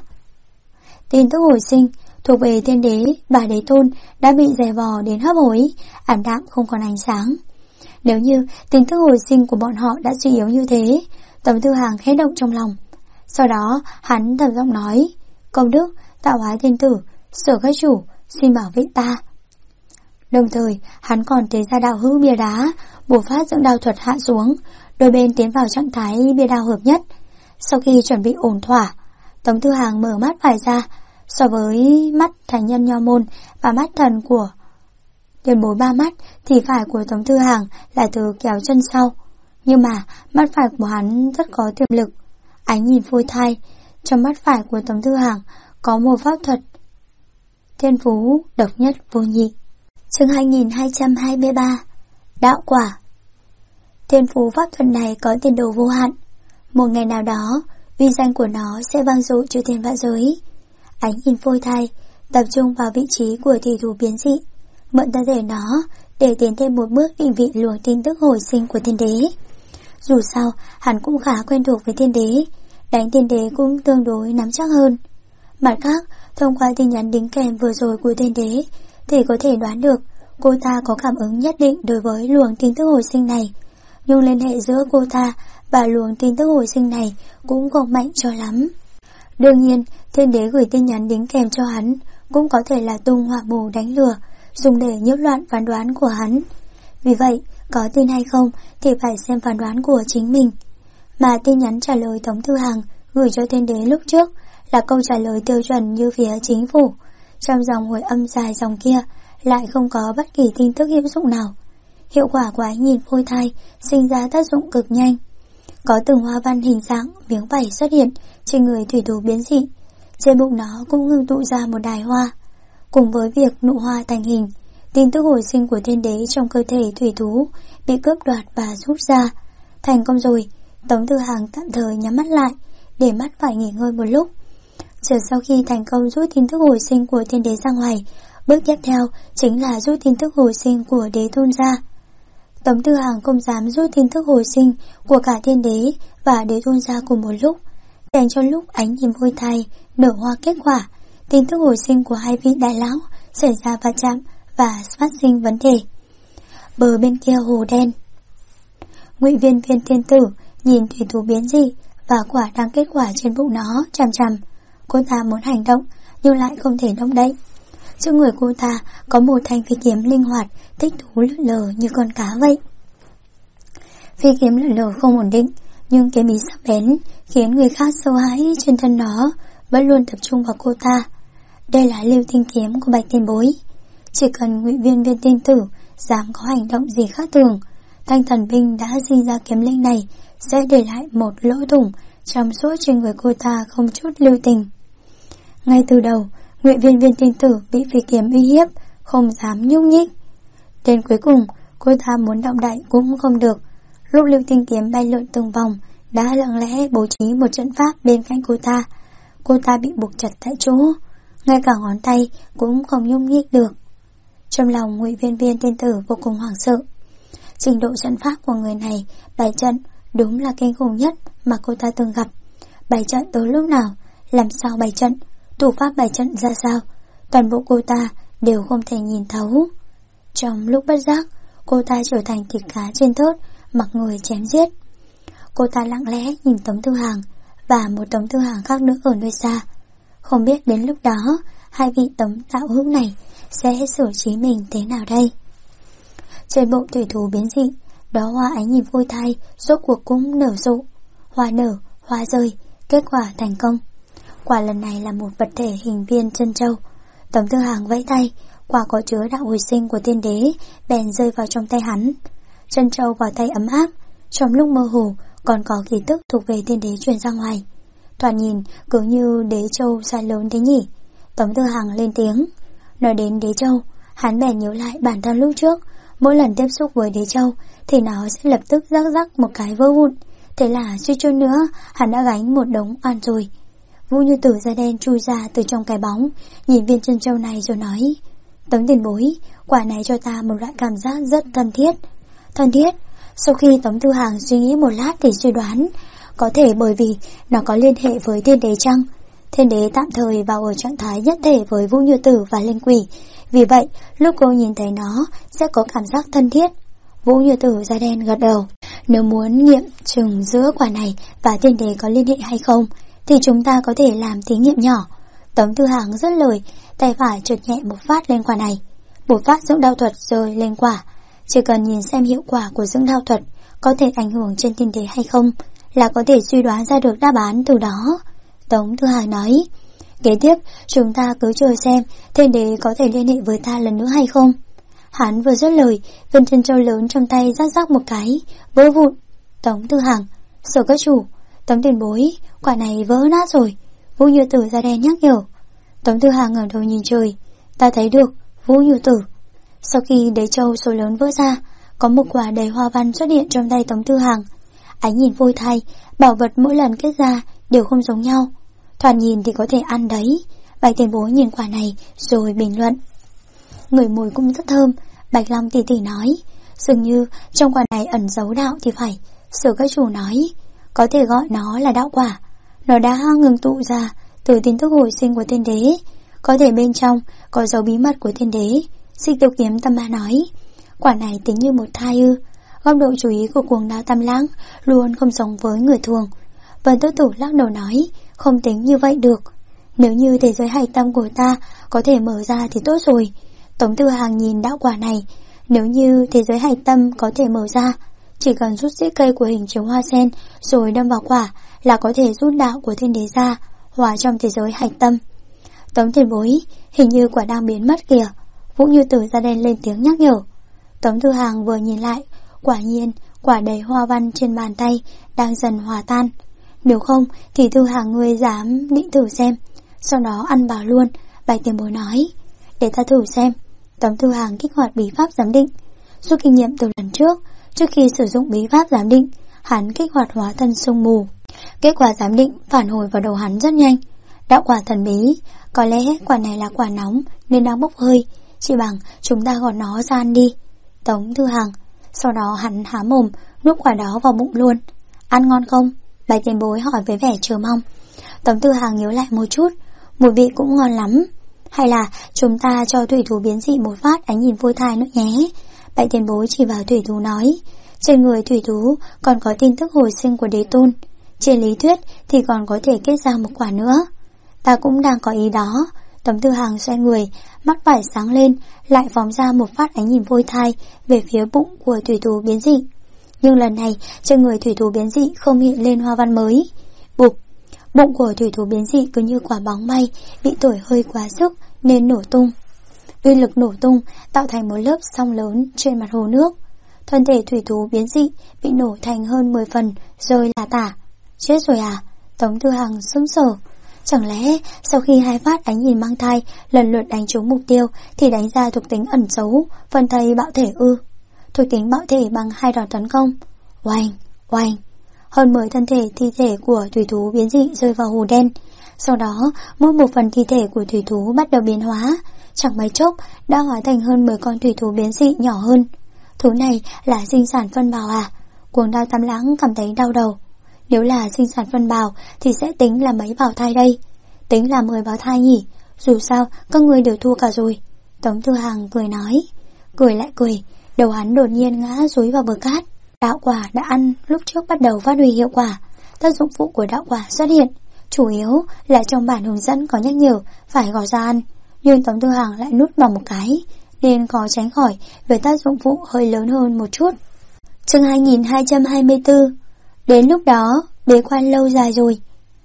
Tin tức hồi sinh thuộc về thiên đế và đế tôn đã bị dè vò đến hấp hối, ảm đạm không còn ánh sáng. Nếu như tin tức hồi sinh của bọn họ đã suy yếu như thế, Tống Thư Hàng khẽ động trong lòng. Sau đó hắn thầm giọng nói, công đức tạo hóa thiên tử, sở các chủ xin bảo vệ ta. Đồng thời hắn còn tế ra đạo hữu bia đá, bộc phát dưỡng đao thuật hạ xuống, đôi bên tiến vào trạng thái bia đao hợp nhất. Sau khi chuẩn bị ổn thỏa, Tống Thư Hàng mở mắt phải ra. So với mắt thánh nhân nho môn và mắt thần của tiền bối 3 mắt, thì phải của Tống Thư Hàng là từ kéo chân sau. Nhưng mà mắt phải của hắn rất có tiềm lực. Ánh nhìn phôi thai, trong mắt phải của Tống Thư Hàng có một pháp thuật thiên phú độc nhất vô nhị. Chương 2223, đạo quả. Thiên phú pháp thuật này có tiền đồ vô hạn. Một ngày nào đó, uy danh của nó sẽ vang dội chư thiên vạn giới. Ánh nhìn phôi thai tập trung vào vị trí của thủy thủ biến dị, mượn thân thể nó để tiến thêm một bước định vị luồng tin tức hồi sinh của thiên đế. Dù sao, hắn cũng khá quen thuộc với thiên đế, đánh thiên đế cũng tương đối nắm chắc hơn. Mặt khác, thông qua tin nhắn đính kèm vừa rồi của thiên đế, thì có thể đoán được cô ta có cảm ứng nhất định đối với luồng tin tức hồi sinh này. Nhưng liên hệ giữa cô ta và luồng tin tức hồi sinh này cũng không mạnh cho lắm. Đương nhiên, thiên đế gửi tin nhắn đính kèm cho hắn cũng có thể là tung hỏa mù đánh lừa, dùng để nhiễu loạn phán đoán của hắn. Vì vậy, có tin hay không thì phải xem phán đoán của chính mình. Mà tin nhắn trả lời Tống Thư Hàng gửi cho thiên đế lúc trước là câu trả lời tiêu chuẩn như phía chính phủ. Trong dòng hồi âm dài dòng kia lại không có bất kỳ tin tức hữu dụng nào. Hiệu quả của ánh nhìn phôi thai sinh ra tác dụng cực nhanh. Có từng hoa văn hình dạng miếng vảy xuất hiện trên người thủy thủ biến dị. Trên bụng nó cũng ngưng tụ ra một đài hoa. Cùng với việc nụ hoa thành hình, tin tức hồi sinh của thiên đế trong cơ thể thủy thú bị cướp đoạt và rút ra. Thành công rồi, Tống Thư Hàng tạm thời nhắm mắt lại, để mắt phải nghỉ ngơi một lúc. Chờ sau khi thành công rút tin tức hồi sinh của thiên đế ra ngoài, bước tiếp theo chính là rút tin tức hồi sinh của đế tôn ra. Tống Tư Hằng không dám rút tin tức hồi sinh của cả thiên đế và đế tôn ra cùng một lúc, dành cho lúc ánh nhìn vui thay nở hoa kết quả, tin tức hồi sinh của hai vị đại lão xảy ra va chạm và phát sinh vấn đề. Bờ bên kia hồ đen, Ngụy Viên Viên tiên tử nhìn thủy thú biến dị và quả đang kết quả trên bụng nó chằm chằm. Cô ta muốn hành động nhưng lại không thể động đậy. Trước người cô ta có một thanh phi kiếm linh hoạt, thích thú lượn lờ như con cá vậy. Phi kiếm lượn lờ không ổn định, nhưng kiếm ý sắc bén khiến người khác sợ hãi. Trên thân nó vẫn luôn tập trung vào cô ta. Đây là lưu tinh kiếm của Bạch Tiền Bối. Chỉ cần Ngụy Viên Viên tiên tử dám có hành động gì khác thường, thanh thần binh đã sinh ra kiếm linh này sẽ để lại một lỗ thủng trong suốt trên người cô ta không chút lưu tình. Ngay từ đầu, Ngụy Viên Viên tiên tử bị phi kiếm uy hiếp, không dám nhúc nhích. Đến cuối cùng, cô ta muốn động đậy cũng không được. Lúc lưu tinh kiếm bay lượn từng vòng, đã lặng lẽ bố trí một trận pháp bên cạnh cô ta. Cô ta bị buộc chặt tại chỗ, ngay cả ngón tay cũng không nhúc nhích được. Trong lòng Ngụy Viên Viên tiên tử vô cùng hoảng sợ. Trình độ trận pháp của người này bày trận đúng là kinh khủng nhất mà cô ta từng gặp. Bày trận tới lúc nào, làm sao bày trận, thủ pháp bày trận ra sao, toàn bộ cô ta đều không thể nhìn thấu. Trong lúc bất giác, cô ta trở thành thịt cá trên thớt, mặc người chém giết. Cô ta lặng lẽ nhìn Tống Tư Hằng và một Tống Tư Hằng khác nữa ở nơi xa. Không biết đến lúc đó hai vị Tống đạo hữu này sẽ xử trí mình thế nào đây. Trên bụng thủy thú biến dị, đó hoa ánh nhìn vui thay rốt cuộc cũng nở rộ. Hoa nở, hoa rơi, kết quả thành công. Quả lần này là một vật thể hình viên chân châu. Tống Tư Hằng vẫy tay, quả có chứa đạo hồi sinh của tiên đế bèn rơi vào trong tay hắn. Chân châu vào tay ấm áp, trong lúc mơ hồ còn có khí tức thuộc về tiên đế truyền ra ngoài. Thoạt nhìn cứ như đế châu xa lớn thế nhỉ. Tống Tư Hằng lên tiếng. Nói đến đế châu, hắn bèn nhớ lại bản thân lúc trước, mỗi lần tiếp xúc với đế châu thì nó sẽ lập tức rắc rắc một cái vỡ vụn. Thế là suy chút nữa hắn đã gánh một đống oan rồi. Vũ Như Tử da đen chui ra từ trong cái bóng, nhìn viên chân châu này rồi nói: Tống tiền bối, quả này cho ta một loại cảm giác rất thân thiết. Thân thiết? Sau khi Tống Tư Hằng suy nghĩ một lát thì suy đoán, có thể bởi vì nó có liên hệ với thiên đế chăng? Thiên đế tạm thời vào ở trạng thái nhất thể với Vũ Như Tử và linh quỷ, vì vậy lúc cô nhìn thấy nó sẽ có cảm giác thân thiết. Vũ Như Tử da đen gật đầu. Nếu muốn nghiệm chừng giữa quả này và thiên đế có liên hệ hay không thì chúng ta có thể làm thí nghiệm nhỏ. Tống Tư Hằng rất lời, tay phải trượt nhẹ một phát lên quả này. Một phát dưỡng đao thuật rơi lên quả. Chỉ cần nhìn xem hiệu quả của dưỡng đao thuật có thể ảnh hưởng trên thiên đế hay không là có thể suy đoán ra được đáp án từ đó. Tống Tư Hằng nói: Kế tiếp chúng ta cứ chờ xem thiên đế có thể liên hệ với ta lần nữa hay không. Hắn vừa dứt lời, viên chân châu lớn trong tay rắc rắc một cái vỡ vụn. Tống Tư Hằng: Sở các chủ, Tống tiền bối, quả này vỡ nát rồi. Vũ Như Tử da đen nhắc nhở. Tống Tư Hằng ngẩng đầu nhìn trời. Ta thấy được, Vũ Như Tử. Sau khi đế châu số lớn vỡ ra, có một quả đầy hoa văn xuất hiện trong tay Tống Tư Hằng. Ánh nhìn vui thay, bảo vật mỗi lần kết ra đều không giống nhau. Thoạt nhìn thì có thể ăn đấy. Bạch tiền bối nhìn quả này rồi bình luận. Người mùi cũng rất thơm. Bạch Long tỷ tỷ nói, dường như trong quả này ẩn giấu đạo thì phải. Sở các chủ nói, có thể gọi nó là đạo quả. Nó đã ngừng tụ ra từ tin tức hồi sinh của thiên đế. Có thể bên trong có dấu bí mật của thiên đế. Xích Tiêu Kiếm Tâm Ma nói, quả này tính như một thai ư? Góc độ chú ý của cuồng đao Tam Lãng luôn không giống với người thường. Vân Tố Tử lắc đầu nói, không tính như vậy được. Nếu như thế giới hạch tâm của ta có thể mở ra thì tốt rồi. Tống Tư Hằng nhìn đạo quả này, nếu như thế giới hạch tâm có thể mở ra, chỉ cần rút rễ cây của hình chiếu hoa sen rồi đâm vào quả là có thể rút đạo của thiên đế ra, hòa trong thế giới hạch tâm. Tống tiền bối, hình như quả đang biến mất kìa. Vũ Như Tử da đen lên tiếng nhắc nhở. Tống Tư Hằng vừa nhìn lại, quả nhiên quả đầy hoa văn trên bàn tay đang dần hòa tan. Nếu không thì Tư Hằng ngươi dám định thử xem, sau đó ăn vào luôn. Bạch tiền bối nói, để ta thử xem. Tống Tư Hằng kích hoạt bí pháp giám định. Rút kinh nghiệm từ lần trước, trước khi sử dụng bí pháp giám định, hắn kích hoạt hóa thân sương mù. Kết quả giám định phản hồi vào đầu hắn rất nhanh. Đạo quả thần bí, có lẽ quả này là quả nóng nên đang bốc hơi, chỉ bằng chúng ta gọt nó ra ăn đi. Tống Thư Hằng. Sau đó hắn há mồm nuốt quả đó vào bụng luôn. Ăn ngon không? Bạch tiền bối hỏi với vẻ chờ mong. Tống Thư Hằng nhớ lại một chút, mùi vị cũng ngon lắm. Hay là chúng ta cho thủy thú biến dị một phát ánh nhìn phôi thai nữa nhé. Bạch tiền bối chỉ vào thủy thú nói, trên người thủy thú còn có tin tức hồi sinh của đế tôn. Trên lý thuyết thì còn có thể kết ra một quả nữa. Ta cũng đang có ý đó. Tống Thư Hằng xoay người, mắt phải sáng lên, lại phóng ra một phát ánh nhìn phôi thai về phía bụng của thủy thú biến dị. Nhưng lần này trên người thủy thú biến dị không hiện lên hoa văn mới. Bụp, bụng của thủy thú biến dị cứ như quả bóng bay bị thổi hơi quá sức nên nổ tung. Uy lực nổ tung tạo thành một lớp sóng lớn trên mặt hồ nước. Thân thể thủy thú biến dị bị nổ thành hơn 10 phần rơi là tả. Chết rồi à? Tống Thư Hằng sững sờ. Chẳng lẽ sau khi hai phát ánh nhìn mang thai lần lượt đánh trúng mục tiêu thì đánh ra thuộc tính ẩn giấu phần thây bạo thể ư? Thuộc tính bạo thể bằng 2 đòn tấn công. Oanh, oanh. Hơn 10 thân thể thi thể của thủy thú biến dị rơi vào hồ đen. Sau đó mỗi một phần thi thể của thủy thú bắt đầu biến hóa. Chẳng mấy chốc đã hóa thành hơn 10 con thủy thú biến dị nhỏ hơn. Thú này là sinh sản phân bào à? Cuồng Đao Tam Lãng cảm thấy đau đầu. Nếu là sinh sản phân bào thì sẽ tính là mấy bào thai đây? Tính là 10 bào thai nhỉ? Dù sao các người đều thua cả rồi. Tống Thư Hằng cười nói. Cười lại cười, đầu hắn đột nhiên ngã dúi vào bờ cát. Đạo quả đã ăn lúc trước bắt đầu phát huy hiệu quả. Tác dụng phụ của đạo quả xuất hiện. Chủ yếu là trong bản hướng dẫn có nhắc nhở phải gọt ra ăn, nhưng Tống Thư Hằng lại nuốt vào một cái, nên khó tránh khỏi về tác dụng phụ hơi lớn hơn một chút. Chương 2224. Đến lúc đó bế quan lâu dài rồi.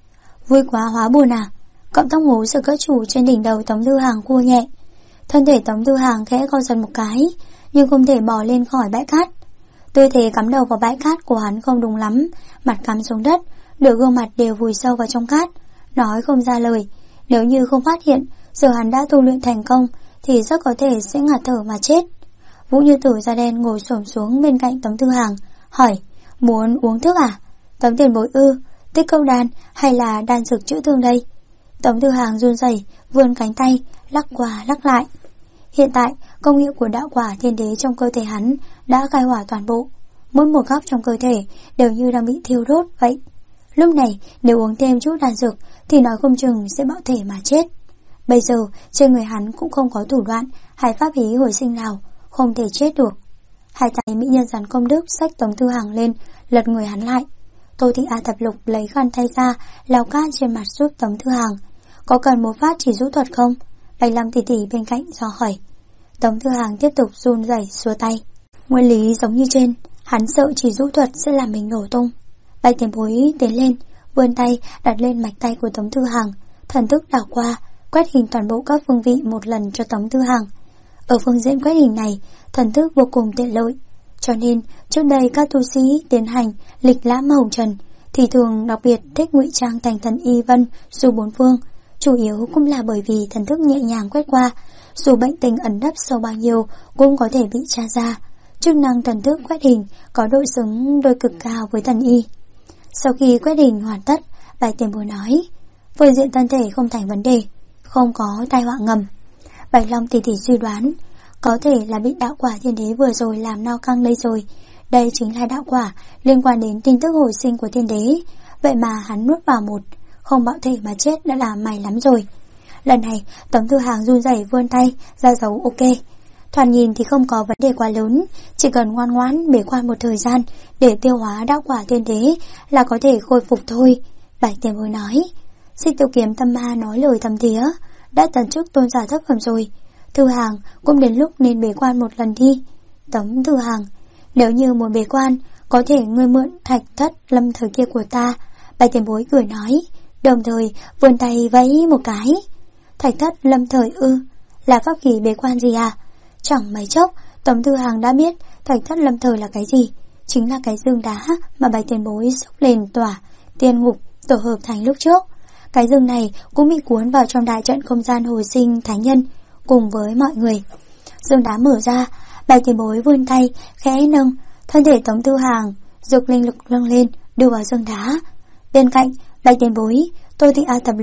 Vui quá hóa buồn à? Cọng tóc ngố sự cất chủ trên đỉnh đầu Tống Thư Hằng cua nhẹ. Thân thể Tống Thư Hằng khẽ co giật một cái, nhưng không thể bò lên khỏi bãi cát. Tư thế cắm đầu vào bãi cát của hắn không đúng lắm, mặt cắm xuống đất, nửa gương mặt đều vùi sâu vào trong cát, nói không ra lời. Nếu như không phát hiện giờ hắn đã tu luyện thành công thì rất có thể sẽ ngạt thở mà chết. Vũ Như Tử da đen ngồi xổm xuống bên cạnh Tống Thư Hằng, hỏi: Muốn uống thuốc à? Tống tiền bối ư? Tích câu đan hay là đan dược chữa thương đây? Tống Thư Hằng run rẩy vươn cánh tay, lắc qua lắc lại. Hiện tại công hiệu của đạo quả thiên đế trong cơ thể hắn đã khai hỏa toàn bộ, mỗi một góc trong cơ thể đều như đang bị thiêu đốt vậy. Lúc này nếu uống thêm chút đan dược thì nói không chừng sẽ bạo thể mà chết. Bây giờ trên người hắn cũng không có thủ đoạn hay pháp khí hồi sinh nào, không thể chết được. Hai tay mỹ nhân giàn công đức xách Tống Thư Hằng lên, lật người hắn lại. Tô Thị A Thập Lục lấy khăn tay ra lau cát trên mặt giúp Tống Thư Hằng. Có cần một phát chỉ rũ thuật không? Bạch Lâm tỷ tỷ bên cạnh do hỏi. Tống Thư Hằng tiếp tục run rẩy xua tay. Nguyên lý giống như trên, hắn sợ chỉ rũ thuật sẽ làm mình nổ tung. Bạch tiền bối tiến lên, vươn tay đặt lên mạch tay của Tống Thư Hằng, thần thức đảo qua, quét hình toàn bộ các phương vị một lần cho Tống Thư Hằng. Ở phương diện quét hình này, thần thức vô cùng tiện lợi, cho nên trước đây các tu sĩ tiến hành lịch lãm hồng trần thì thường đặc biệt thích ngụy trang thành thần y vân dù bốn phương, chủ yếu cũng là bởi vì thần thức nhẹ nhàng quét qua, dù bệnh tình ẩn nấp sâu bao nhiêu cũng có thể bị tra ra. Chức năng thần thức quét hình có độ xứng đôi cực cao với thần y. Sau khi quét hình hoàn tất, Bạch tiền bối nói: phương diện thân thể không thành vấn đề, không có tai họa ngầm. Bạch Long tỷ tỷ suy đoán có thể là bị đạo quả thiên đế vừa rồi làm no căng đây rồi. Đây chính là đạo quả liên quan đến tin tức hồi sinh của thiên đế. Vậy mà hắn nuốt vào một, không bạo thể mà chết đã là may lắm rồi. Lần này Tống Thư Hằng run rẩy vươn tay ra dấu ok. Thoạt nhìn thì không có vấn đề quá lớn, chỉ cần ngoan ngoãn bế quan một thời gian để tiêu hóa đạo quả thiên đế là có thể khôi phục thôi. Bạch tiền bối nói. Xích Tiêu Kiếm Tâm Ma nói lời thầm thía, đã tấn chức tôn giả thất phẩm rồi. Thư Hằng cũng đến lúc nên bế quan một lần đi. Tống Thư Hằng: nếu như muốn bế quan, có thể ngươi mượn thạch thất lâm thời kia của ta. Bạch tiền bối cười nói, đồng thời vươn tay vẫy một cái. Thạch thất lâm thời ư? Là pháp khí bế quan gì à? Chẳng mấy chốc Tống Thư Hằng đã biết thạch thất lâm thời là cái gì. Chính là cái giường đá mà Bạch tiền bối xốc lên tỏa tiên ngục tổ hợp thành lúc trước. Cái giường này cũng bị cuốn vào trong đại trận không gian hồi sinh thánh nhân cùng với mọi người. Giường đá mở ra, Bạch tiền bối vươn tay khẽ nâng, thân thể Tống Thư Hằng dục linh lực nâng lên đưa vào giường đá. Bên cạnh Bạch tiền bối, Tô Thị A Thập Lục,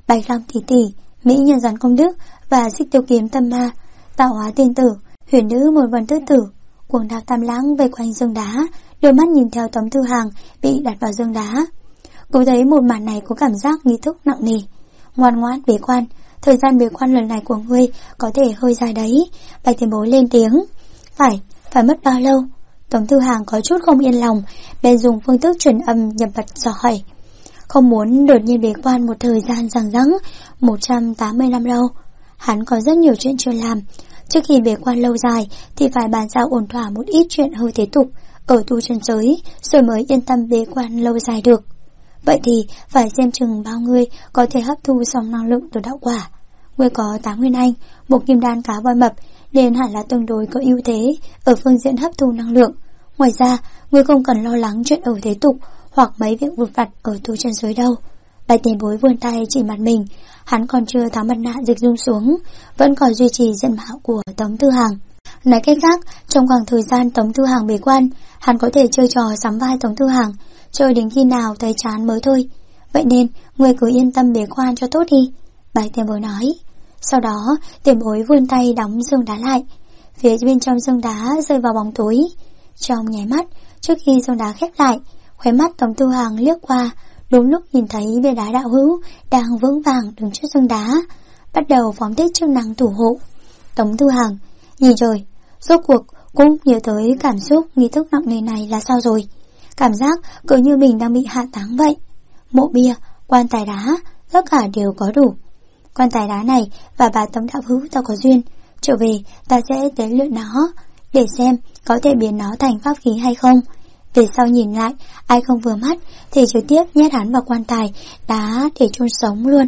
Bạch Long tỷ tỷ, mỹ nhân gián công đức và xích tiêu kiếm tâm ma, tạo hóa tiên tử, huyền nữ một vần tứ tử, cuồng đao tam lãng vây quanh dương đá, đôi mắt nhìn theo Tống Thư Hàng bị đặt vào dương đá. Cô thấy một màn này có cảm giác nghi thức nặng nề. Ngoan ngoãn bế quan, thời gian bế quan lần này của ngươi có thể hơi dài đấy. Bạch tiền bối lên tiếng. Phải mất bao lâu? Tống Thư Hàng có chút không yên lòng, bèn dùng phương thức truyền âm nhập mật dò hỏi. Không muốn đột nhiên bế quan một thời gian rằng rẵng 180 năm đâu. Hắn có rất nhiều chuyện chưa làm. Trước khi bế quan lâu dài thì phải bàn giao ổn thỏa một ít chuyện hơi thế tục ở tu chân giới, rồi mới yên tâm bế quan lâu dài được. Vậy thì phải xem chừng bao người có thể hấp thu xong năng lượng từ đạo quả. Ngươi có 8 nguyên anh, một kim đan cá voi mập, nên hẳn là tương đối có ưu thế ở phương diện hấp thu năng lượng. Ngoài ra, ngươi không cần lo lắng chuyện ở thế tục hoặc mấy việc vụt vặt ở tu chân giới đâu. Bạch tiền bối vươn tay chỉ mặt mình, hắn còn chưa tháo mặt nạ dịch dung xuống, vẫn còn duy trì diện mạo của Tống Thư Hàng. Nói cách khác, trong khoảng thời gian Tống Thư Hàng bế quan, hắn có thể chơi trò sắm vai Tống Thư Hàng, chơi đến khi nào thấy chán mới thôi. Vậy nên, ngươi cứ yên tâm bế quan cho tốt đi, Bạch tiền bối nói. Sau đó, tiền bối vươn tay đóng dương đá lại. Phía bên trong dương đá rơi vào bóng tối. Trong nháy mắt, trước khi dương đá khép lại, khóe mắt Tống Thư Hàng liếc qua, đúng lúc nhìn thấy bia đá đạo hữu đang vững vàng đứng trước dương đá, bắt đầu phóng thích chức năng thủ hộ. Tống Thư Hàng nhìn rồi, rốt cuộc cũng nhớ tới cảm xúc nghi thức nặng nề này là sao rồi. Cảm giác cứ như mình đang bị hạ táng vậy. Mộ bia, quan tài đá, tất cả đều có đủ. Quan tài đá này và bà Tống đạo hữu ta có duyên, trở về ta sẽ tế luyện nó, để xem có thể biến nó thành pháp khí hay không. Về sau nhìn lại, ai không vừa mắt thì trực tiếp nhét hắn vào quan tài đá để chôn sống luôn.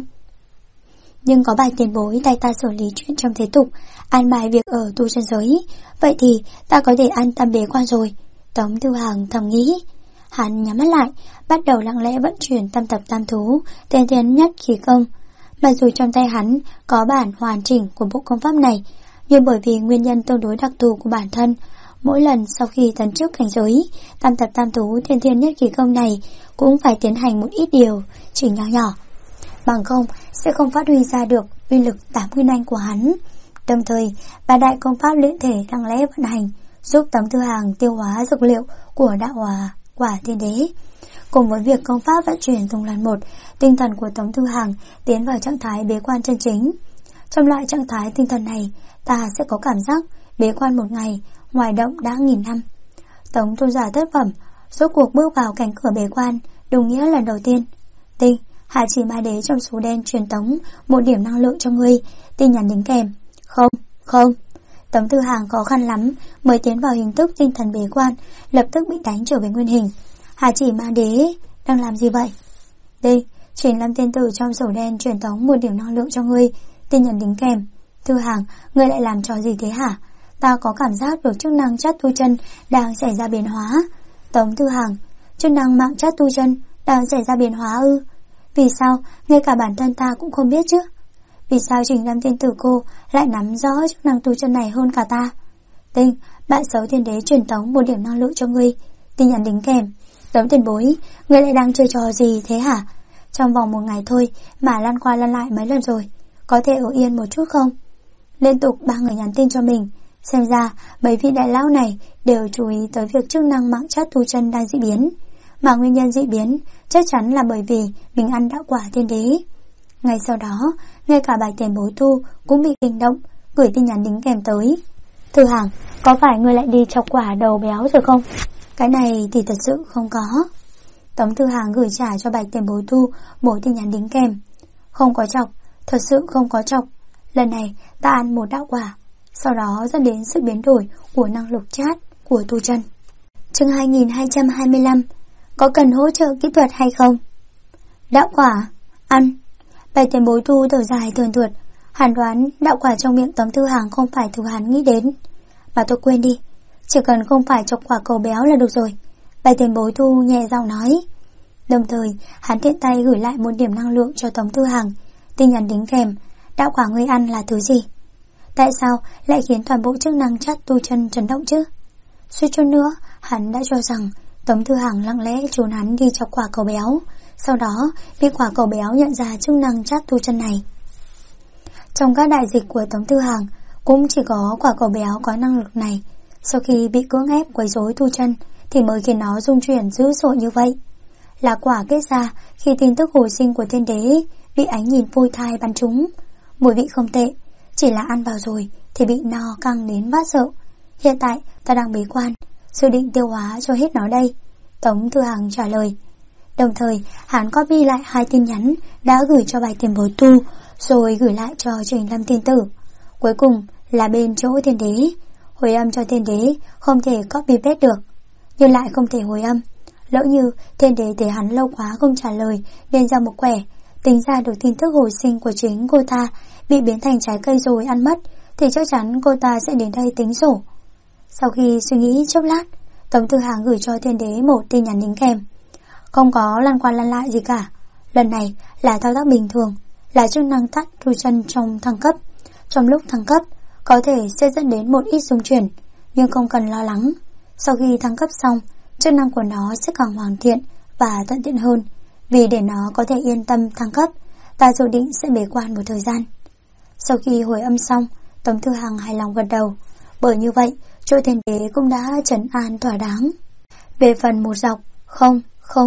Nhưng có Bạch tiền bối tay ta xử lý chuyện trong thế tục, an bài việc ở tu chân giới, vậy thì ta có thể an tâm bế quan rồi. Tống Thư Hàng thầm nghĩ. Hắn nhắm mắt lại, bắt đầu lặng lẽ vận chuyển tam tập tam thú, tiên tiến nhất khí công. Mặc dù trong tay hắn có bản hoàn chỉnh của bộ công pháp này, nhưng bởi vì nguyên nhân tương đối đặc thù của bản thân, mỗi lần sau khi tấn chức cảnh giới, tam tập tam thú tiên thiên nhất khí công này cũng phải tiến hành một ít điều chỉnh nhỏ nhỏ, bằng không sẽ không phát huy ra được uy lực 8 nguyên anh của hắn. Đồng thời, ba đại công pháp luyện thể lặng lẽ vận hành, giúp Tống Thư Hàng tiêu hóa dược liệu của đạo quả thiên đế. Cùng với việc công pháp vận chuyển từng lần một, tinh thần của Tống Thư Hàng tiến vào trạng thái bế quan chân chính. Trong loại trạng thái tinh thần này, ta sẽ có cảm giác bế quan một ngày, ngoài động đã 1000 năm. Tống tôn giả thất phẩm, rốt cuộc bước vào cánh cửa bế quan, đúng nghĩa lần đầu tiên. Tinh, Hạ Chỉ Ma Đế trong số đen truyền tống một điểm năng lượng cho ngươi, tin nhắn đính kèm. Không. Tống Thư Hàng khó khăn lắm mới tiến vào hình thức tinh thần bế quan, lập tức bị đánh trở về nguyên hình. Hạ Chỉ Ma Đế đang làm gì vậy? Đây, Trình Lâm tiên tử trong sổ đen truyền tống một điểm năng lượng cho ngươi, tin nhắn đính kèm. Thư Hàng, ngươi lại làm trò gì thế hả? Ta có cảm giác được chức năng chát tu chân đang xảy ra biến hóa. Tống Thư Hàng, chức năng mạng chát tu chân đang xảy ra biến hóa ư? Vì sao ngay cả bản thân ta cũng không biết chứ? Vì sao Trình Lâm tiên tử cô lại nắm rõ chức năng tu chân này hơn cả ta? Tinh, bạn xấu thiên đế truyền tống một điểm năng lượng cho ngươi, tin nhắn đính kèm. Tống tiền bối, ngươi lại đang chơi trò gì thế hả? Trong vòng một ngày thôi mà lăn qua lăn lại mấy lần rồi, có thể ở yên một chút không? Liên tục 3 người nhắn tin cho mình. Xem ra mấy vị đại lão này đều chú ý tới việc chức năng mạng chát tu chân đang dị biến, mà nguyên nhân dị biến chắc chắn là bởi vì mình ăn đạo quả thiên đế. Ngay sau đó, ngay cả Bạch tiền bối tu cũng bị kinh động, gửi tin nhắn đính kèm tới. Thư Hàng, có phải ngươi lại đi chọc quả đầu béo rồi không? Cái này thì thật sự không có. Tống Thư Hàng gửi trả cho Bạch tiền bối tu một tin nhắn đính kèm. Không có chọc, thật sự không có chọc. Lần này ta ăn một đạo quả, sau đó dẫn đến sự biến đổi của năng lực chat của tu chân. Chương 2225, có cần hỗ trợ kỹ thuật hay không? Đạo quả, ăn. Bạch tiền bối tu thở dài thườn thượt, hàn đoán đạo quả trong miệng Tống Thư Hàng không phải thứ hắn nghĩ đến. Mà tôi quên đi, chỉ cần không phải chọc quả cầu béo là được rồi. Bạch tiền bối tu nhẹ giọng nói. Đồng thời, hắn tiện tay gửi lại một điểm năng lượng cho Tống Thư Hàng, tin nhắn đính kèm. Đạo quả ngươi ăn là thứ gì? Tại sao lại khiến toàn bộ chức năng chát tu chân chấn động chứ? Suýt chút nữa, hắn đã cho rằng Tống Thư Hàng lặng lẽ trốn hắn đi chọc quả cầu béo, sau đó bị quả cầu béo nhận ra chức năng chát tu chân này. Trong các đại dịch của Tống Tư Hằng, cũng chỉ có quả cầu béo có năng lực này. Sau khi bị cưỡng ép quấy rối tu chân thì mới khiến nó rung chuyển dữ dội như vậy. Là quả kết ra khi tin tức hồi sinh của thiên đế bị ánh nhìn phôi thai bắn trúng. Mùi vị không tệ, chỉ là ăn vào rồi thì bị no căng đến bát sợ. Hiện tại ta đang bế quan, dự định tiêu hóa cho hết nó đây, Tống Tư Hằng trả lời. Đồng thời hắn copy lại 2 tin nhắn đã gửi cho bài tiền bối tu, rồi gửi lại cho Trình Lâm tiên tử. Cuối cùng là bên chỗ thiên đế. Hồi âm cho thiên đế không thể copy paste được, nhưng lại không thể hồi âm. Lỡ như thiên đế thấy hắn lâu quá không trả lời nên ra một quẻ, tính ra được tin tức hồi sinh của chính cô ta bị biến thành trái cây rồi ăn mất, thì chắc chắn cô ta sẽ đến đây tính sổ. Sau khi suy nghĩ chốc lát, Tống Tư Hằng gửi cho thiên đế một tin nhắn đính kèm. Không có lăn qua lăn lại gì cả. Lần này là thao tác bình thường, là chức năng tắt tu chân trong thăng cấp. Trong lúc thăng cấp có thể sẽ dẫn đến một ít xung chuyển, nhưng không cần lo lắng. Sau khi thăng cấp xong, chức năng của nó sẽ càng hoàn thiện và thuận tiện hơn. Vì để nó có thể yên tâm thăng cấp, ta dự định sẽ bế quan một thời gian. Sau khi hồi âm xong, Tống Tư Hằng hài lòng gật đầu. Bởi như vậy, chỗ thiên đế cũng đã trấn an thỏa đáng. Về phần một dọc không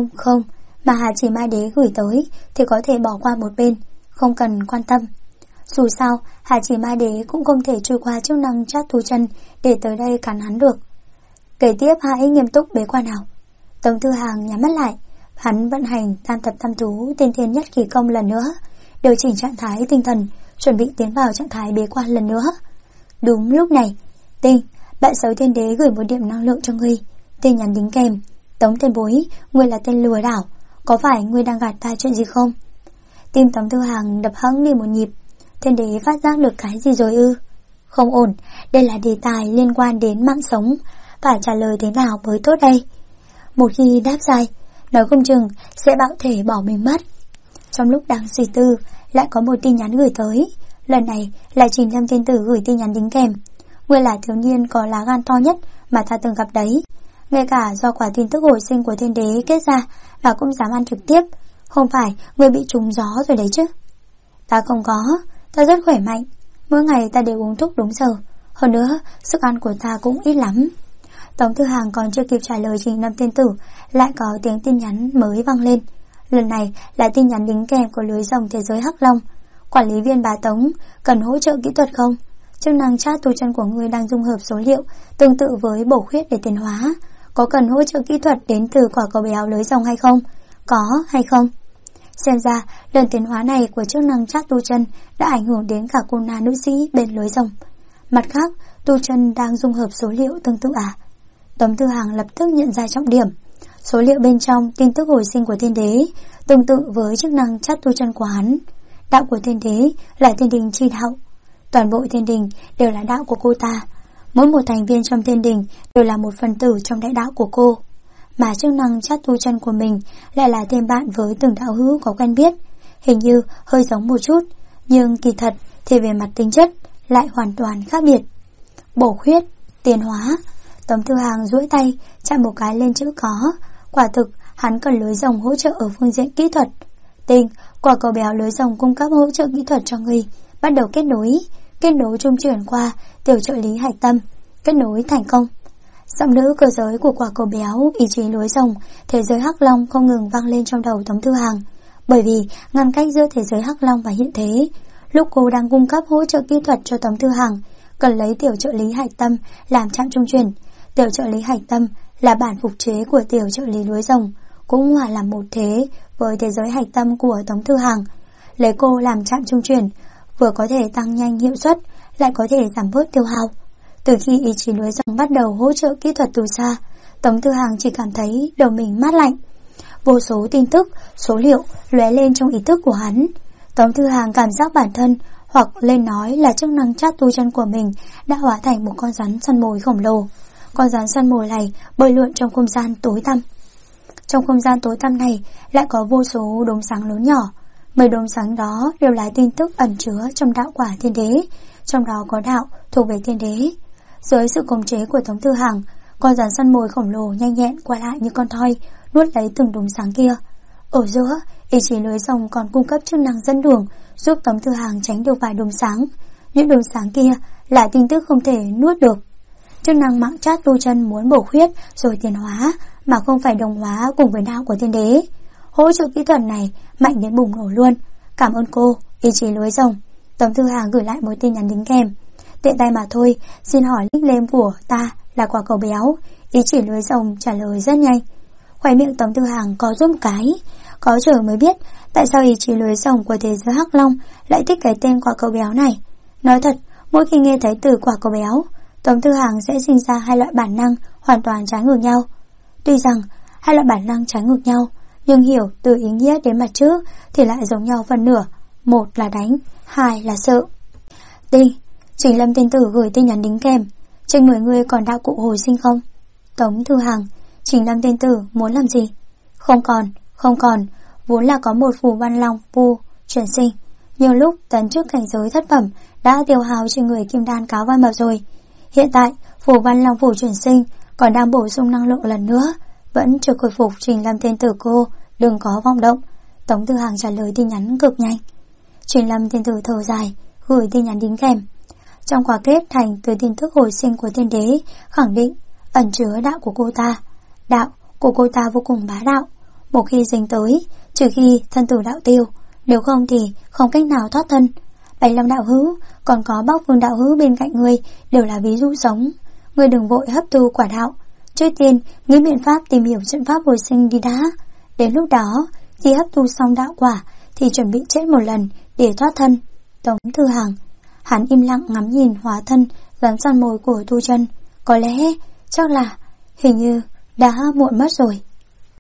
mà Hà Chỉ Ma Đế gửi tới thì có thể bỏ qua một bên, không cần quan tâm. Dù sao, Hà Chỉ Ma Đế cũng không thể trôi qua chức năng chát tu chân để tới đây cắn hắn được. Kể tiếp hãy nghiêm túc bế quan nào. Tống Tư Hằng nhắm mắt lại, hắn vận hành tam thập tam thú tiên thiên nhất kỳ công lần nữa, điều chỉnh trạng thái tinh thần, chuẩn bị tiến vào trạng thái bế quan lần nữa. Đúng lúc này, Tinh, bạn xấu thiên đế gửi một điểm năng lượng cho ngươi. Tin nhắn đính kèm. Tống tiền bối, ngươi là tên lừa đảo, có phải ngươi đang gạt ta chuyện gì không? Tim Tống Tư Hằng đập hững đi một nhịp. Thiên đế phát giác được cái gì rồi ư? Không ổn, đây là đề tài liên quan đến mạng sống, phải trả lời thế nào mới tốt đây? Một khi đáp sai, nói không chừng sẽ bạo thể bỏ mình mất. Trong lúc đang suy tư, lại có một tin nhắn gửi tới. Lần này là Trình Lâm tiên tử gửi tin nhắn đính kèm. Ngươi là thiếu niên có lá gan to nhất mà ta từng gặp đấy. Ngay cả do quả tin tức hồi sinh của thiên đế kết ra mà cũng dám ăn trực tiếp. Không phải ngươi bị trúng gió rồi đấy chứ? Ta không có, ta rất khỏe mạnh. Mỗi ngày ta đều uống thuốc đúng giờ. Hơn nữa, sức ăn của ta cũng ít lắm. Tống Tư Hằng còn chưa kịp trả lời Trình Lâm tiên tử, lại có tiếng tin nhắn mới vang lên. Lần này là tin nhắn đính kèm của lưới rồng thế giới Hắc Long. Quản lý viên bà Tống, cần hỗ trợ kỹ thuật không? Chức năng chat tu chân của ngươi đang dung hợp số liệu tương tự với bổ khuyết để tiến hóa. Có cần hỗ trợ kỹ thuật đến từ quả cầu béo lưới rồng hay không? Có hay không? Xem ra lần tiến hóa này của chức năng chat tu chân đã ảnh hưởng đến cả cô na nữ sĩ bên lưới rồng. Mặt khác, tu chân đang dung hợp số liệu tương tự à? Tống Tư Hằng lập tức nhận ra trọng điểm. Số liệu bên trong tin tức hồi sinh của thiên đế tương tự với chức năng chat tu chân của hắn. Đạo của thiên đế là thiên đình chi đạo. Toàn bộ thiên đình đều là đạo của cô ta. Mỗi một thành viên trong thiên đình đều là một phần tử trong đại đạo của cô. Mà chức năng chat tu chân của mình lại là thêm bạn với từng đạo hữu có quen biết. Hình như hơi giống một chút, nhưng kỳ thật thì về mặt tính chất lại hoàn toàn khác biệt. Bổ khuyết, tiến hóa. Tống Tư Hằng duỗi tay chạm một cái lên chữ có. Quả thực hắn cần lưới rồng hỗ trợ ở phương diện kỹ thuật. Tinh, quả cầu béo lưới rồng cung cấp hỗ trợ kỹ thuật cho ngươi. Bắt đầu kết nối trung chuyển qua tiểu trợ lý hạch tâm. Kết nối thành công. Giọng nữ cơ giới của quả cầu béo ý chí lưới rồng thế giới Hắc Long không ngừng vang lên trong đầu Tống Tư Hằng. Bởi vì ngăn cách giữa thế giới Hắc Long và hiện thế, lúc cô đang cung cấp hỗ trợ kỹ thuật cho Tống Tư Hằng, cần lấy tiểu trợ lý hạch tâm làm trạm trung chuyển. Tiểu trợ lý hạch tâm là bản phục chế của tiểu trợ lý lưới rồng, cũng hòa làm một thế với thế giới hạch tâm của Tống Tư Hằng. Lấy cô làm trạm trung chuyển, vừa có thể tăng nhanh hiệu suất, lại có thể giảm bớt tiêu hao. Từ khi ý chí lưới rồng bắt đầu hỗ trợ kỹ thuật từ xa, Tống Tư Hằng chỉ cảm thấy đầu mình mát lạnh. Vô số tin tức, số liệu lóe lên trong ý thức của hắn. Tống Tư Hằng cảm giác bản thân, hoặc lên nói là chức năng chat tu chân của mình đã hóa thành một con rắn săn mồi khổng lồ. Con rắn săn mồi này bơi lượn trong không gian tối tăm. Trong không gian tối tăm này lại có vô số đốm sáng lớn nhỏ. 10 đốm sáng đó đều là tin tức ẩn chứa trong đạo quả thiên đế, trong đó có đạo thuộc về thiên đế. Dưới sự khống chế của Tống Tư Hằng, con rắn săn mồi khổng lồ nhanh nhẹn qua lại như con thoi, nuốt lấy từng đốm sáng kia. Ở giữa, ý chí lưới rồng còn cung cấp chức năng dẫn đường, giúp Tống Thư Hàng tránh được vài đốm sáng. Những đốm sáng kia là tin tức không thể nuốt được. Chức năng mạng chát tu chân muốn bổ huyết rồi tiến hóa, mà không phải đồng hóa cùng với đạo của tiên đế. Hỗ trợ kỹ thuật này mạnh đến bùng nổ luôn. Cảm ơn cô, ý chí lưới rồng. Tống Thư Hàng gửi lại một tin nhắn đính kèm. Tiện tay mà thôi, xin hỏi nickname của ta là quả cầu béo. Ý chỉ lưới rồng trả lời rất nhanh. Khóe miệng Tống Thư Hàng có rút một cái. Có trời mới biết tại sao ý chí lưới rồng của thế giới Hắc Long lại thích cái tên quả cầu béo này. Nói thật, mỗi khi nghe thấy từ quả cầu béo, Tống Thư Hàng sẽ sinh ra hai loại bản năng hoàn toàn trái ngược nhau. Tuy rằng hai loại bản năng trái ngược nhau, nhưng hiểu từ ý nghĩa đến mặt chữ thì lại giống nhau phần nửa. Một là đánh, hai là sợ. Tinh, Trình Lâm tiên tử gửi tin nhắn đính kèm. Trên người ngươi còn đạo cụ hồi sinh không? Tống Thư Hàng, Trình Lâm tiên tử muốn làm gì? Không còn, vốn là có một phù văn long vu chuyển sinh, nhưng lúc tấn trước cảnh giới thất phẩm đã tiêu hao trên người kim đan cáo vai mập rồi. Hiện tại phù văn long phủ chuyển sinh còn đang bổ sung năng lượng lần nữa, vẫn chưa khôi phục. Trình Lâm tiên tử cô đừng có vọng động. Tống Thư Hàng trả lời tin nhắn cực nhanh. Trình Lâm tiên tử thở dài gửi tin nhắn đính kèm. Trong quả kết thành từ tin tức hồi sinh của tiên đế khẳng định ẩn chứa đạo của cô ta. Đạo của cô ta vô cùng bá đạo, một khi dính tới, trừ khi thân tử đạo tiêu, nếu không thì không cách nào thoát thân. Bạch Long đạo hữu còn có Bắc Vương đạo hữu bên cạnh ngươi đều là ví dụ sống. Ngươi đừng vội hấp thu quả đạo, trước tiên nghĩ biện pháp tìm hiểu trận pháp hồi sinh đi đã. Đến lúc đó khi hấp thu xong đạo quả thì chuẩn bị chết một lần để thoát thân. Tống Thư Hàng, hắn im lặng ngắm nhìn hóa thân gắn son mồi của tu chân. Có lẽ, chắc là, hình như đã muộn mất rồi.